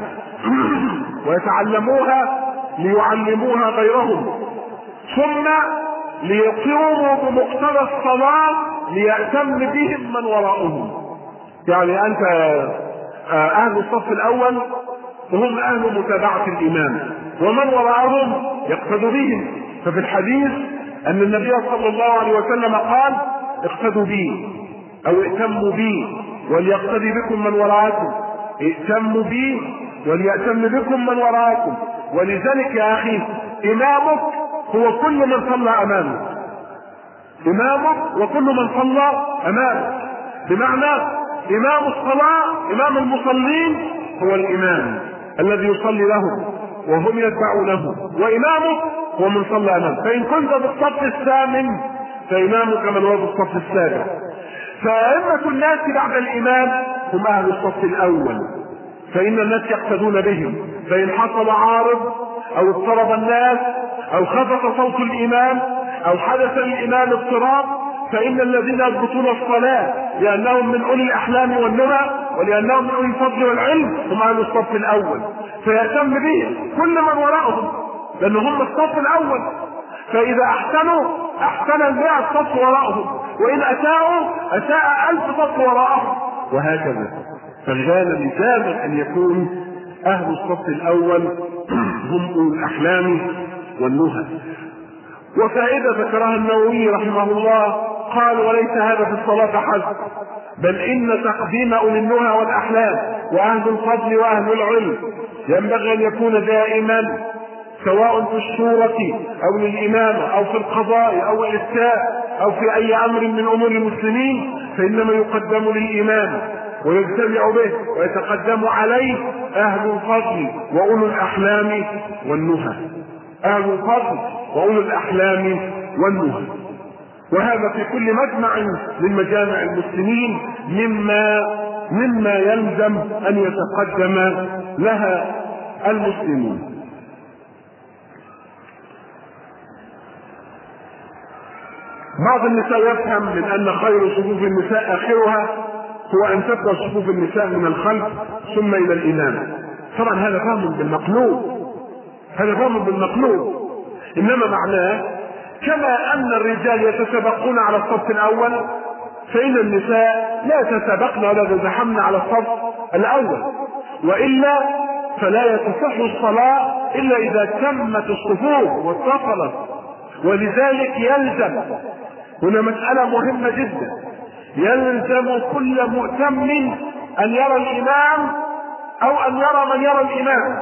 ويتعلموها ليعلموها غيرهم، ثم ليقوموا بمقتضى الصلاة ليأتم بهم من وراءهم. يعني أنت أهل الصف الأول وهم أهل متابعة الإمام، ومن وراءهم يقتدوا بهم. ففي الحديث أن النبي صلى الله عليه وسلم قال: اقتدوا بي أو ائتموا بي وليقتدي بكم من وراءكم. ائتموا بي وليأتم بكم من وراءكم. ولذلك يا أخي إمامك هو كل من صلى أمامك، إمامك وكل من صلى أمامك، بمعنى إمام الصلاة، إمام المصلين هو الإمام الذي يصلي لهم وهم يتبعونه، وإمامك هو من صلى أمامك. فإن كنت بالصف الثامن فإمامك من هو بالصف السابع. فأئمة الناس بعد الإمام هم أهل الصف الأول، فإن الناس يقتدون بهم. فإن حصل عارض أو اضطرب الناس أو خفت صوت الإمام أو حدث للإمام اضطراب، فإن الذين يضبطون الصلاة لأنهم من أولي الأحلام والنهى ولأنهم من أولي الفضل والعلم هم أهل الصف الأول، فيهتم بهم كل من وراءهم لأنهم الصف الأول. فإذا أحسنوا أحسن المئة صف وراءهم، وإن أساءوا أساء ألف صف وراءهم، وهكذا. فكان لزاما أن يكون أهل الصف الأول هم أولو الأحلام والنهى. وفائدة ذكرها النووي رحمه الله قال: وليس هذا في الصلاة حسب، بل إن تقديم أولي النهى والأحلام وأهل الفضل وأهل العلم ينبغي أن يكون دائما، سواء في الشورى أو للإمامة أو في القضاء أو الإفتاء أو في أي أمر من أمور المسلمين، فإنما يقدم للإمام ويجتمع به ويتقدم عليه أهل الفضل وأولو الأحلام والنهى. أهل الفضل وأولو الأحلام والنهى. وهذا في كل مجمع من مجامع المسلمين مما مما يلزم أن يتقدم لها المسلمون. بعض النساء يفهم من أن خير صفوف النساء آخرها هو أن تبدأ صفوف النساء من الخلف ثم إلى الإمام. طبعا هذا فهم بالمقلوب، هذا فهم بالمقلوب، إنما معناه كما أن الرجال يتسابقون على الصف الأول فإن النساء لا يتسابقن ولا يتزاحمن على الصف الأول، وإلا فلا يتصح الصلاة إلا إذا تمت الصفوف واتصلت. ولذلك يلزم هنا مسألة مهمة جدا، يلزم كل مؤتم ان يرى الامام او ان يرى من يرى الامام.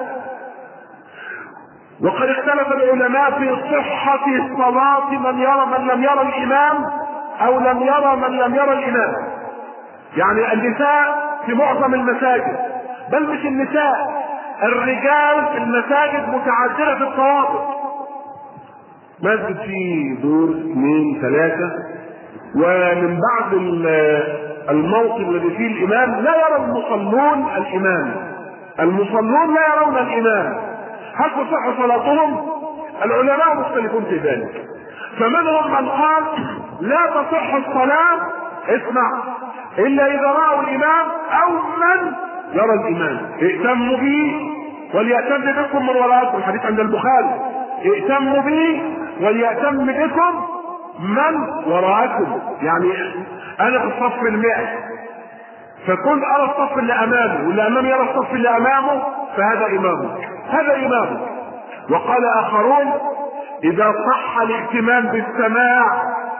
وقد اختلف العلماء في صحة صلاة من يرى من لم يرى الامام او لم يرى من لم يرى الامام. يعني النساء في معظم المساجد، بل مش النساء، الرجال في المساجد متعددة في الطوابق، مسجد فيه دور اثنين ثلاثة، ومن بعد الموطن الذي فيه الامام لا يرى المصلون الامام، المصلون لا يرون الامام. هل تصح صلاتهم؟ العلماء مختلفون في ذلك، فمنهم من قال لا تصح الصلاة اسمع الا اذا رأوا الامام او من يرى الامام. ائتموا به وليأتم بكم من وراءكم، الحديث عند البخاري، ائتموا به وليأتم بكم من وراءكم. يعني انا في الصف المئة فكنت ارى الصف اللي امامي واللي امامي يرى الصف اللي امامه، فهذا امامك، هذا امامك. وقال اخرون اذا صح الائتمام بالسماع،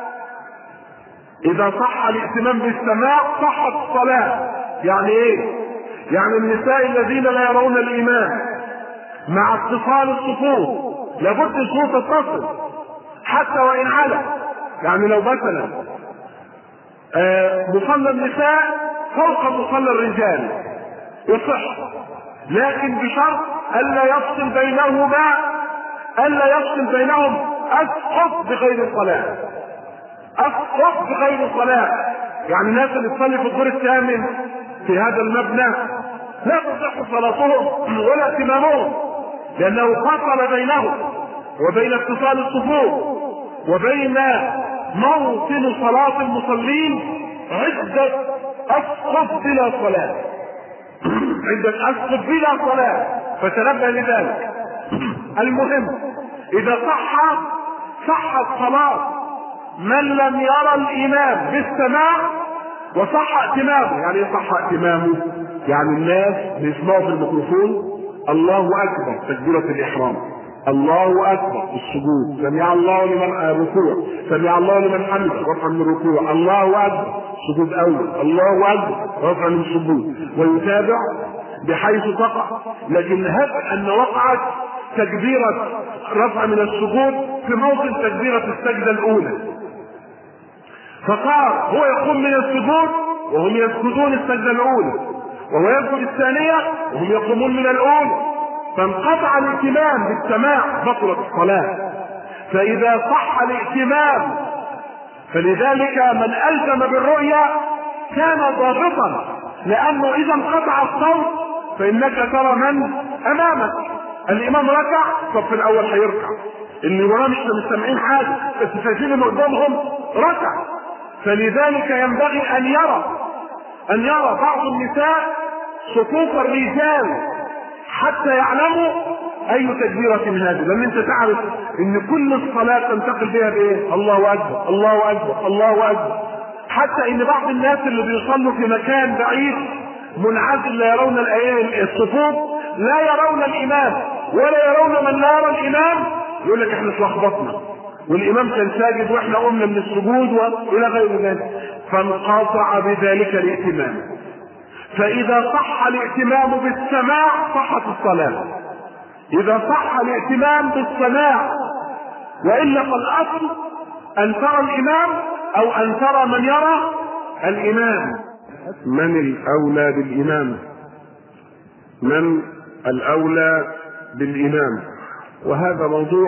اذا صح الائتمام بالسماع صحت الصلاة. يعني ايه؟ يعني النساء الذين لا يرون الامام مع اتصال الصفوف لابد الصفوف تتصل حتى وان على. يعني لو مثلا مصلى النساء فوق مصلى الرجال يصح، لكن بشرط الا يفصل بينهما، الا يفصل بينهم اسقط بغير صلاة، اسقط بغير صلاة. يعني الناس اللي تصلي في الدور الثامن في هذا المبنى لا تصح صلاتهم ولا اتمامهم، لانه فصل بينهم وبين اتصال الصفوف وبين موطن صلاة المصلين عدة اسقط بلا صلاة، عدة اسقط بلا صلاة، فتنبه لذلك. المهم اذا صح صحت صلاة من لم يرى الامام بالسماع وصح ائتمامه. يعني ايه صح ائتمامه؟ يعني الناس بيسمعوا في الميكروفون الله اكبر تكبيرة الاحرام، الله اكبر السجود، سمع الله لمن الركوع، سمع الله لمن حمده رفع من الركوع، الله اكبر سجود اول، الله اكبر رفع من السجود، ويتابع بحيث تقع. لكن هب ان وقعت تكبيرة رفع من السجود في موطن تكبيرة السجدة الاولى، فصار هو يقوم من السجود وهم يسجدون السجدة الاولى، وهو يسجد الثانية وهم يقومون من الاولى، فانقطع الائتمام بالسماع بطلت الصلاة. فاذا صح الائتمام فلذلك من الزم بالرؤيا كان ضابطا، لانه اذا انقطع الصوت فانك ترى من امامك. الامام ركع، الصف الاول هيركع، اللي وراه مش سامعين حاجه بس شايفين اللي قدامهم ركع. فلذلك ينبغي ان يرى ان يرى بعض النساء صفوف الرجال حتى يعلموا اي تكبيرة هذه، لان انت تعرف ان كل الصلاة تنتقل بها بايه؟ الله اكبر الله اكبر الله اكبر، حتى ان بعض الناس اللي بيصلوا في مكان بعيد منعزل لا يرون الصفوف، لا يرون الامام ولا يرون من لا يرى الامام، يقول لك احنا اتلخبطنا والامام كان ساجد واحنا قمنا من السجود والى غير ذلك، فانقطع بذلك الائتمام. فاذا صح الائتمام بالسماع صحت الصلاة، اذا صح الائتمام بالسماع، والا فالاصل ان ترى الامام او ان ترى من يرى الامام. من الاولى بالامام؟ من الاولى بالامام؟ وهذا موضوع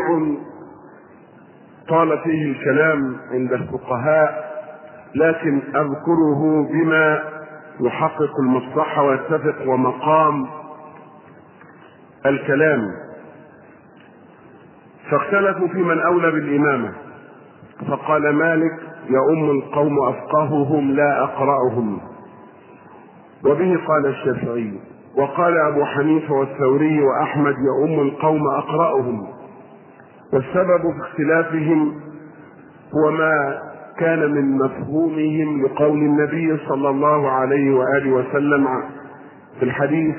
طال فيه الكلام عند الفقهاء، لكن اذكره بما يحقق المصلحة ويتفق ومقام الكلام. فاختلفوا في من اولى بالامامة، فقال مالك يؤم القوم افقههم لا اقرأهم، وبه قال الشافعي، وقال ابو حنيفة والثوري واحمد يؤم القوم اقرأهم. والسبب في اختلافهم هو ما كان من مفهومهم لقول النبي صلى الله عليه وآله وسلم في الحديث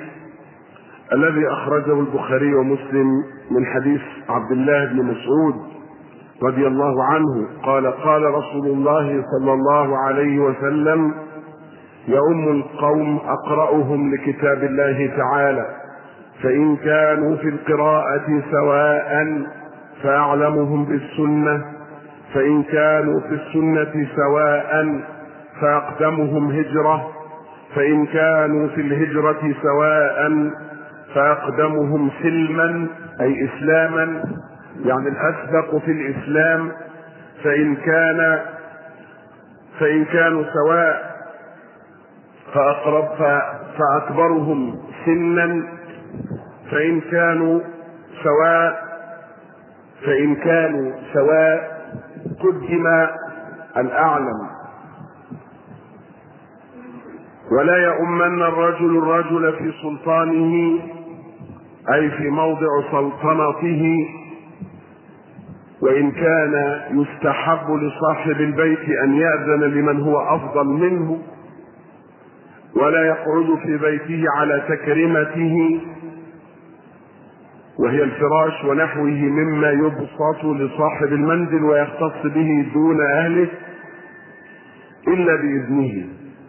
الذي أخرجه البخاري ومسلم من حديث عبد الله بن مسعود رضي الله عنه قال قال رسول الله صلى الله عليه وسلم: يؤم القوم أقرأهم لكتاب الله تعالى، فإن كانوا في القراءة سواء فأعلمهم بالسنة، فإن كانوا في السنة سواء فأقدمهم هجرة، فإن كانوا في الهجرة سواء فأقدمهم سلما أي إسلاما، يعني الأسبق في الإسلام، فإن كان فإن كانوا سواء فأقرب فأكبرهم سنا، فإن كانوا سواء فإن كانوا سواء قدم الأعلم. ولا يؤمن الرجل الرجل في سلطانه أي في موضع سلطنته، وإن كان يستحب لصاحب البيت أن يأذن لمن هو أفضل منه، ولا يقعد في بيته على تكريمته وهي الفراش ونحوه مما يبسط لصاحب المنزل ويختص به دون أهله إلا بإذنه.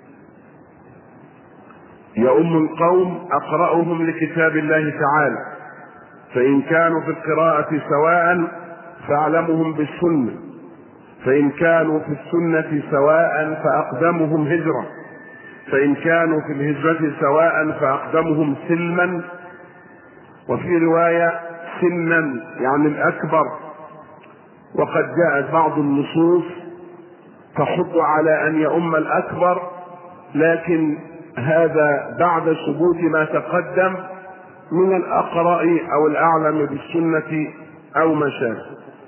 يؤم القوم أقرأهم لكتاب الله تعالى، فإن كانوا في القراءة سواء فأعلمهم بالسنة، فإن كانوا في السنة سواء فأقدمهم هجرة، فإن كانوا في الهجرة سواء فأقدمهم سلما، وفي رواية سنا يعني الأكبر. وقد جاءت بعض النصوص تحض على أن يؤم الأكبر، لكن هذا بعد ثبوت ما تقدم من الأقرأ أو الأعلم بالسنة أو ما شابه.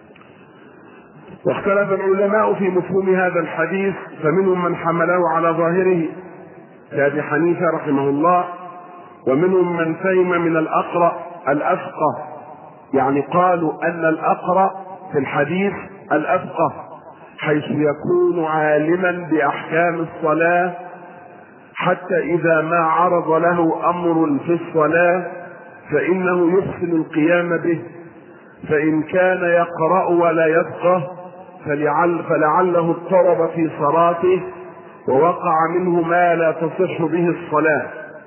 واختلف العلماء في مفهوم هذا الحديث، فمنهم من حمله على ظاهره كأبي حنيفة رحمه الله، ومنهم من فهم من الأقرأ الأفقه، يعني قالوا أن الأقرأ في الحديث الأفقه، حيث يكون عالما بأحكام الصلاة حتى إذا ما عرض له أمر في الصلاة فإنه يحسن القيام به، فإن كان يقرأ ولا يفقه فلعل فلعله اضطرب في صلاته ووقع منه ما لا تصح به الصلاة،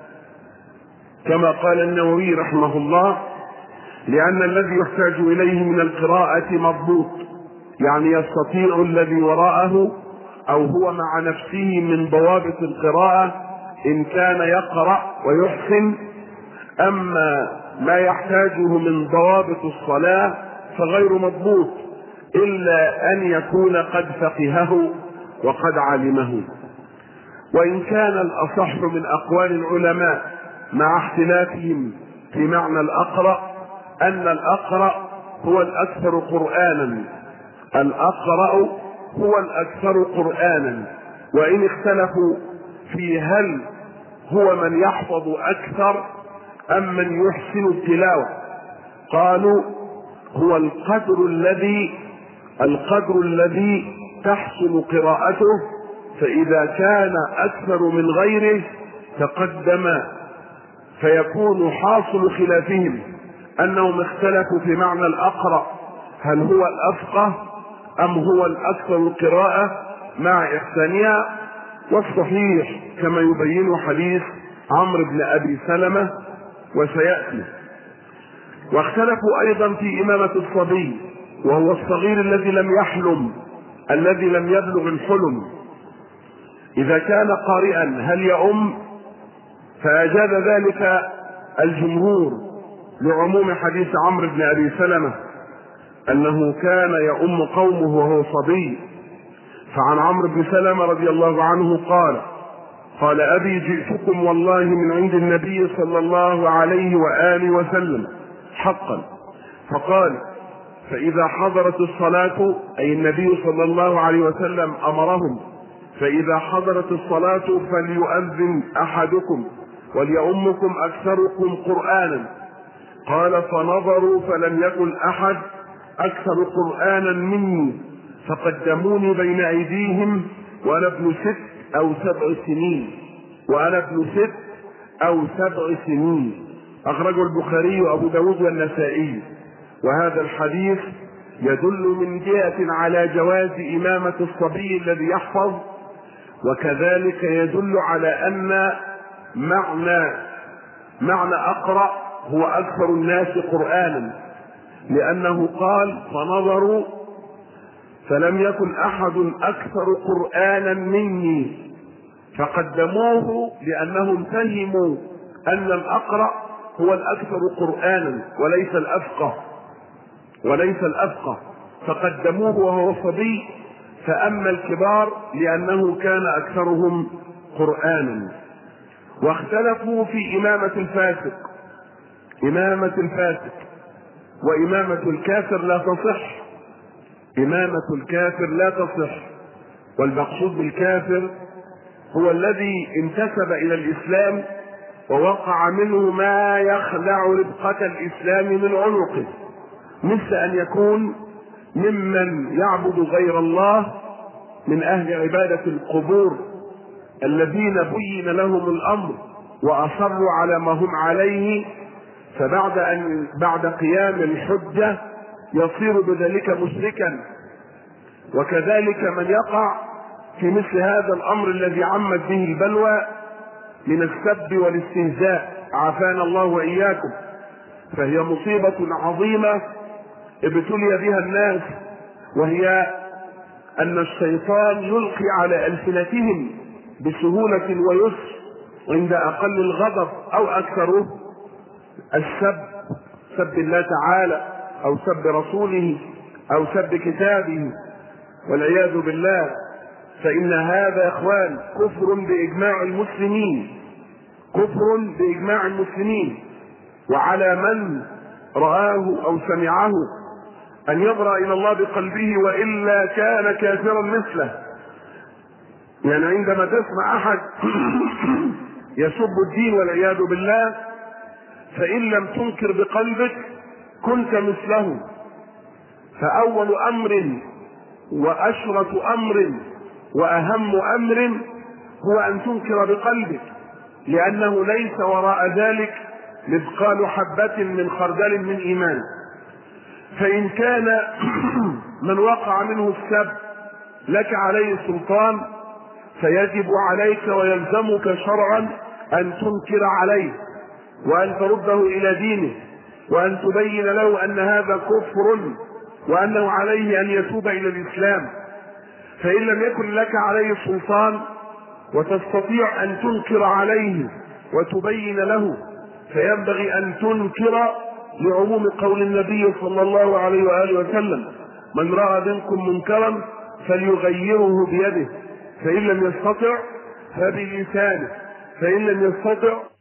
كما قال النووي رحمه الله: لأن الذي يحتاج إليه من القراءة مضبوط، يعني يستطيع الذي وراءه أو هو مع نفسه من ضوابط القراءة إن كان يقرأ ويحسن. أما ما يحتاجه من ضوابط الصلاة فغير مضبوط إلا أن يكون قد فقهه وقد علمه. وإن كان الأصح من أقوال العلماء مع اختلافهم في معنى الأقرأ أن الأقرأ هو الأكثر قرآنا، الأقرأ هو الأكثر قرآنا، وإن اختلفوا في هل هو من يحفظ أكثر أم من يحسن التلاوة، قالوا هو القدر الذي القدر الذي تحسن قراءته، فإذا كان أكثر من غيره تقدم، فيكون حاصل خلافهم أنهم اختلفوا في معنى الأقرأ، هل هو الأفقه أم هو الأكثر قراءة مع إحسانها. والصحيح كما يبين حديث عمرو بن أبي سلمة وسيأتي. واختلفوا أيضا في إمامة الصبي، وهو الصغير الذي لم يحلم، الذي لم يبلغ الحلم، إذا كان قارئا هل يؤم؟ فأجاب ذلك الجمهور لعموم حديث عمرو بن أبي سلمة أنه كان يؤم قومه وهو صبي. فعن عمرو بن سلمة رضي الله عنه قال: قال أبي: جئتكم والله من عند النبي صلى الله عليه وآله وسلم حقا. فقال: فإذا حضرت الصلاة، أي النبي صلى الله عليه وسلم أمرهم: فإذا حضرت الصلاة فليؤذن أحدكم وليؤمكم أكثركم قرآنا. قال: فنظروا فلم يكن أحد أكثر قرآنا مني، فقدموني بين أيديهم وأنا ابن ست أو سبع سنين وأنا ابن ست أو سبع سنين. أخرجه البخاري وأبو داود والنسائي. وهذا الحديث يدل من جهة على جواز إمامة الصبي الذي يحفظ، وكذلك يدل على أن معنى معنى أقرأ هو أكثر الناس قرآنا، لأنه قال فنظروا فلم يكن أحد أكثر قرآنا مني، فقدموه لأنهم فهموا أن الأقرأ هو الأكثر قرآنا وليس الأفقه وليس الأفقه فقدموه وهو صبي، فأما الكبار لأنه كان أكثرهم قرآنا. واختلفوا في إمامة الفاسق، إمامة الفاسق وإمامة الكافر لا تصح، إمامة الكافر لا تصح، والمقصود بالكافر هو الذي انتسب إلى الإسلام ووقع منه ما يخلع ربقة الإسلام من عنقه، مثل أن يكون ممن يعبد غير الله من أهل عبادة القبور الذين بين لهم الأمر وأصروا على ما هم عليه، فبعد أن بعد قيام الحجة يصير بذلك مشركا. وكذلك من يقع في مثل هذا الأمر الذي عمت به البلوى من السب والاستهزاء، عافانا الله وإياكم، فهي مصيبة عظيمة ابتلي بها الناس، وهي أن الشيطان يلقي على ألسنتهم بسهولة ويسر عند أقل الغضب أو أكثره السب، سب الله تعالى أو سب رسوله أو سب كتابه والعياذ بالله. فإن هذا يا إخوان كفر بإجماع المسلمين، كفر بإجماع المسلمين، وعلى من رآه أو سمعه أن يبرأ إلى الله بقلبه، وإلا كان كافرا مثله. يعني عندما تسمع أحد يسب الدين والعياذ بالله، فإن لم تنكر بقلبك كنت مثله. فأول أمر وأشرف أمر وأهم أمر هو أن تنكر بقلبك، لأنه ليس وراء ذلك مثقال حبة من خردل من إيمان. فإن كان من وقع منه السب لك عليه سلطان، فيجب عليك ويلزمك شرعا أن تنكر عليه وأن ترده إلى دينه وأن تبين له أن هذا كفر وأنه عليه أن يتوب إلى الإسلام. فإن لم يكن لك عليه سلطان وتستطيع أن تنكر عليه وتبين له، فينبغي أن تنكر لعموم قول النبي صلى الله عليه وآله وسلم: من رأى منكم منكرا فليغيره بيده، فإن لم يستطع فبلسانه، فإن لم يستطع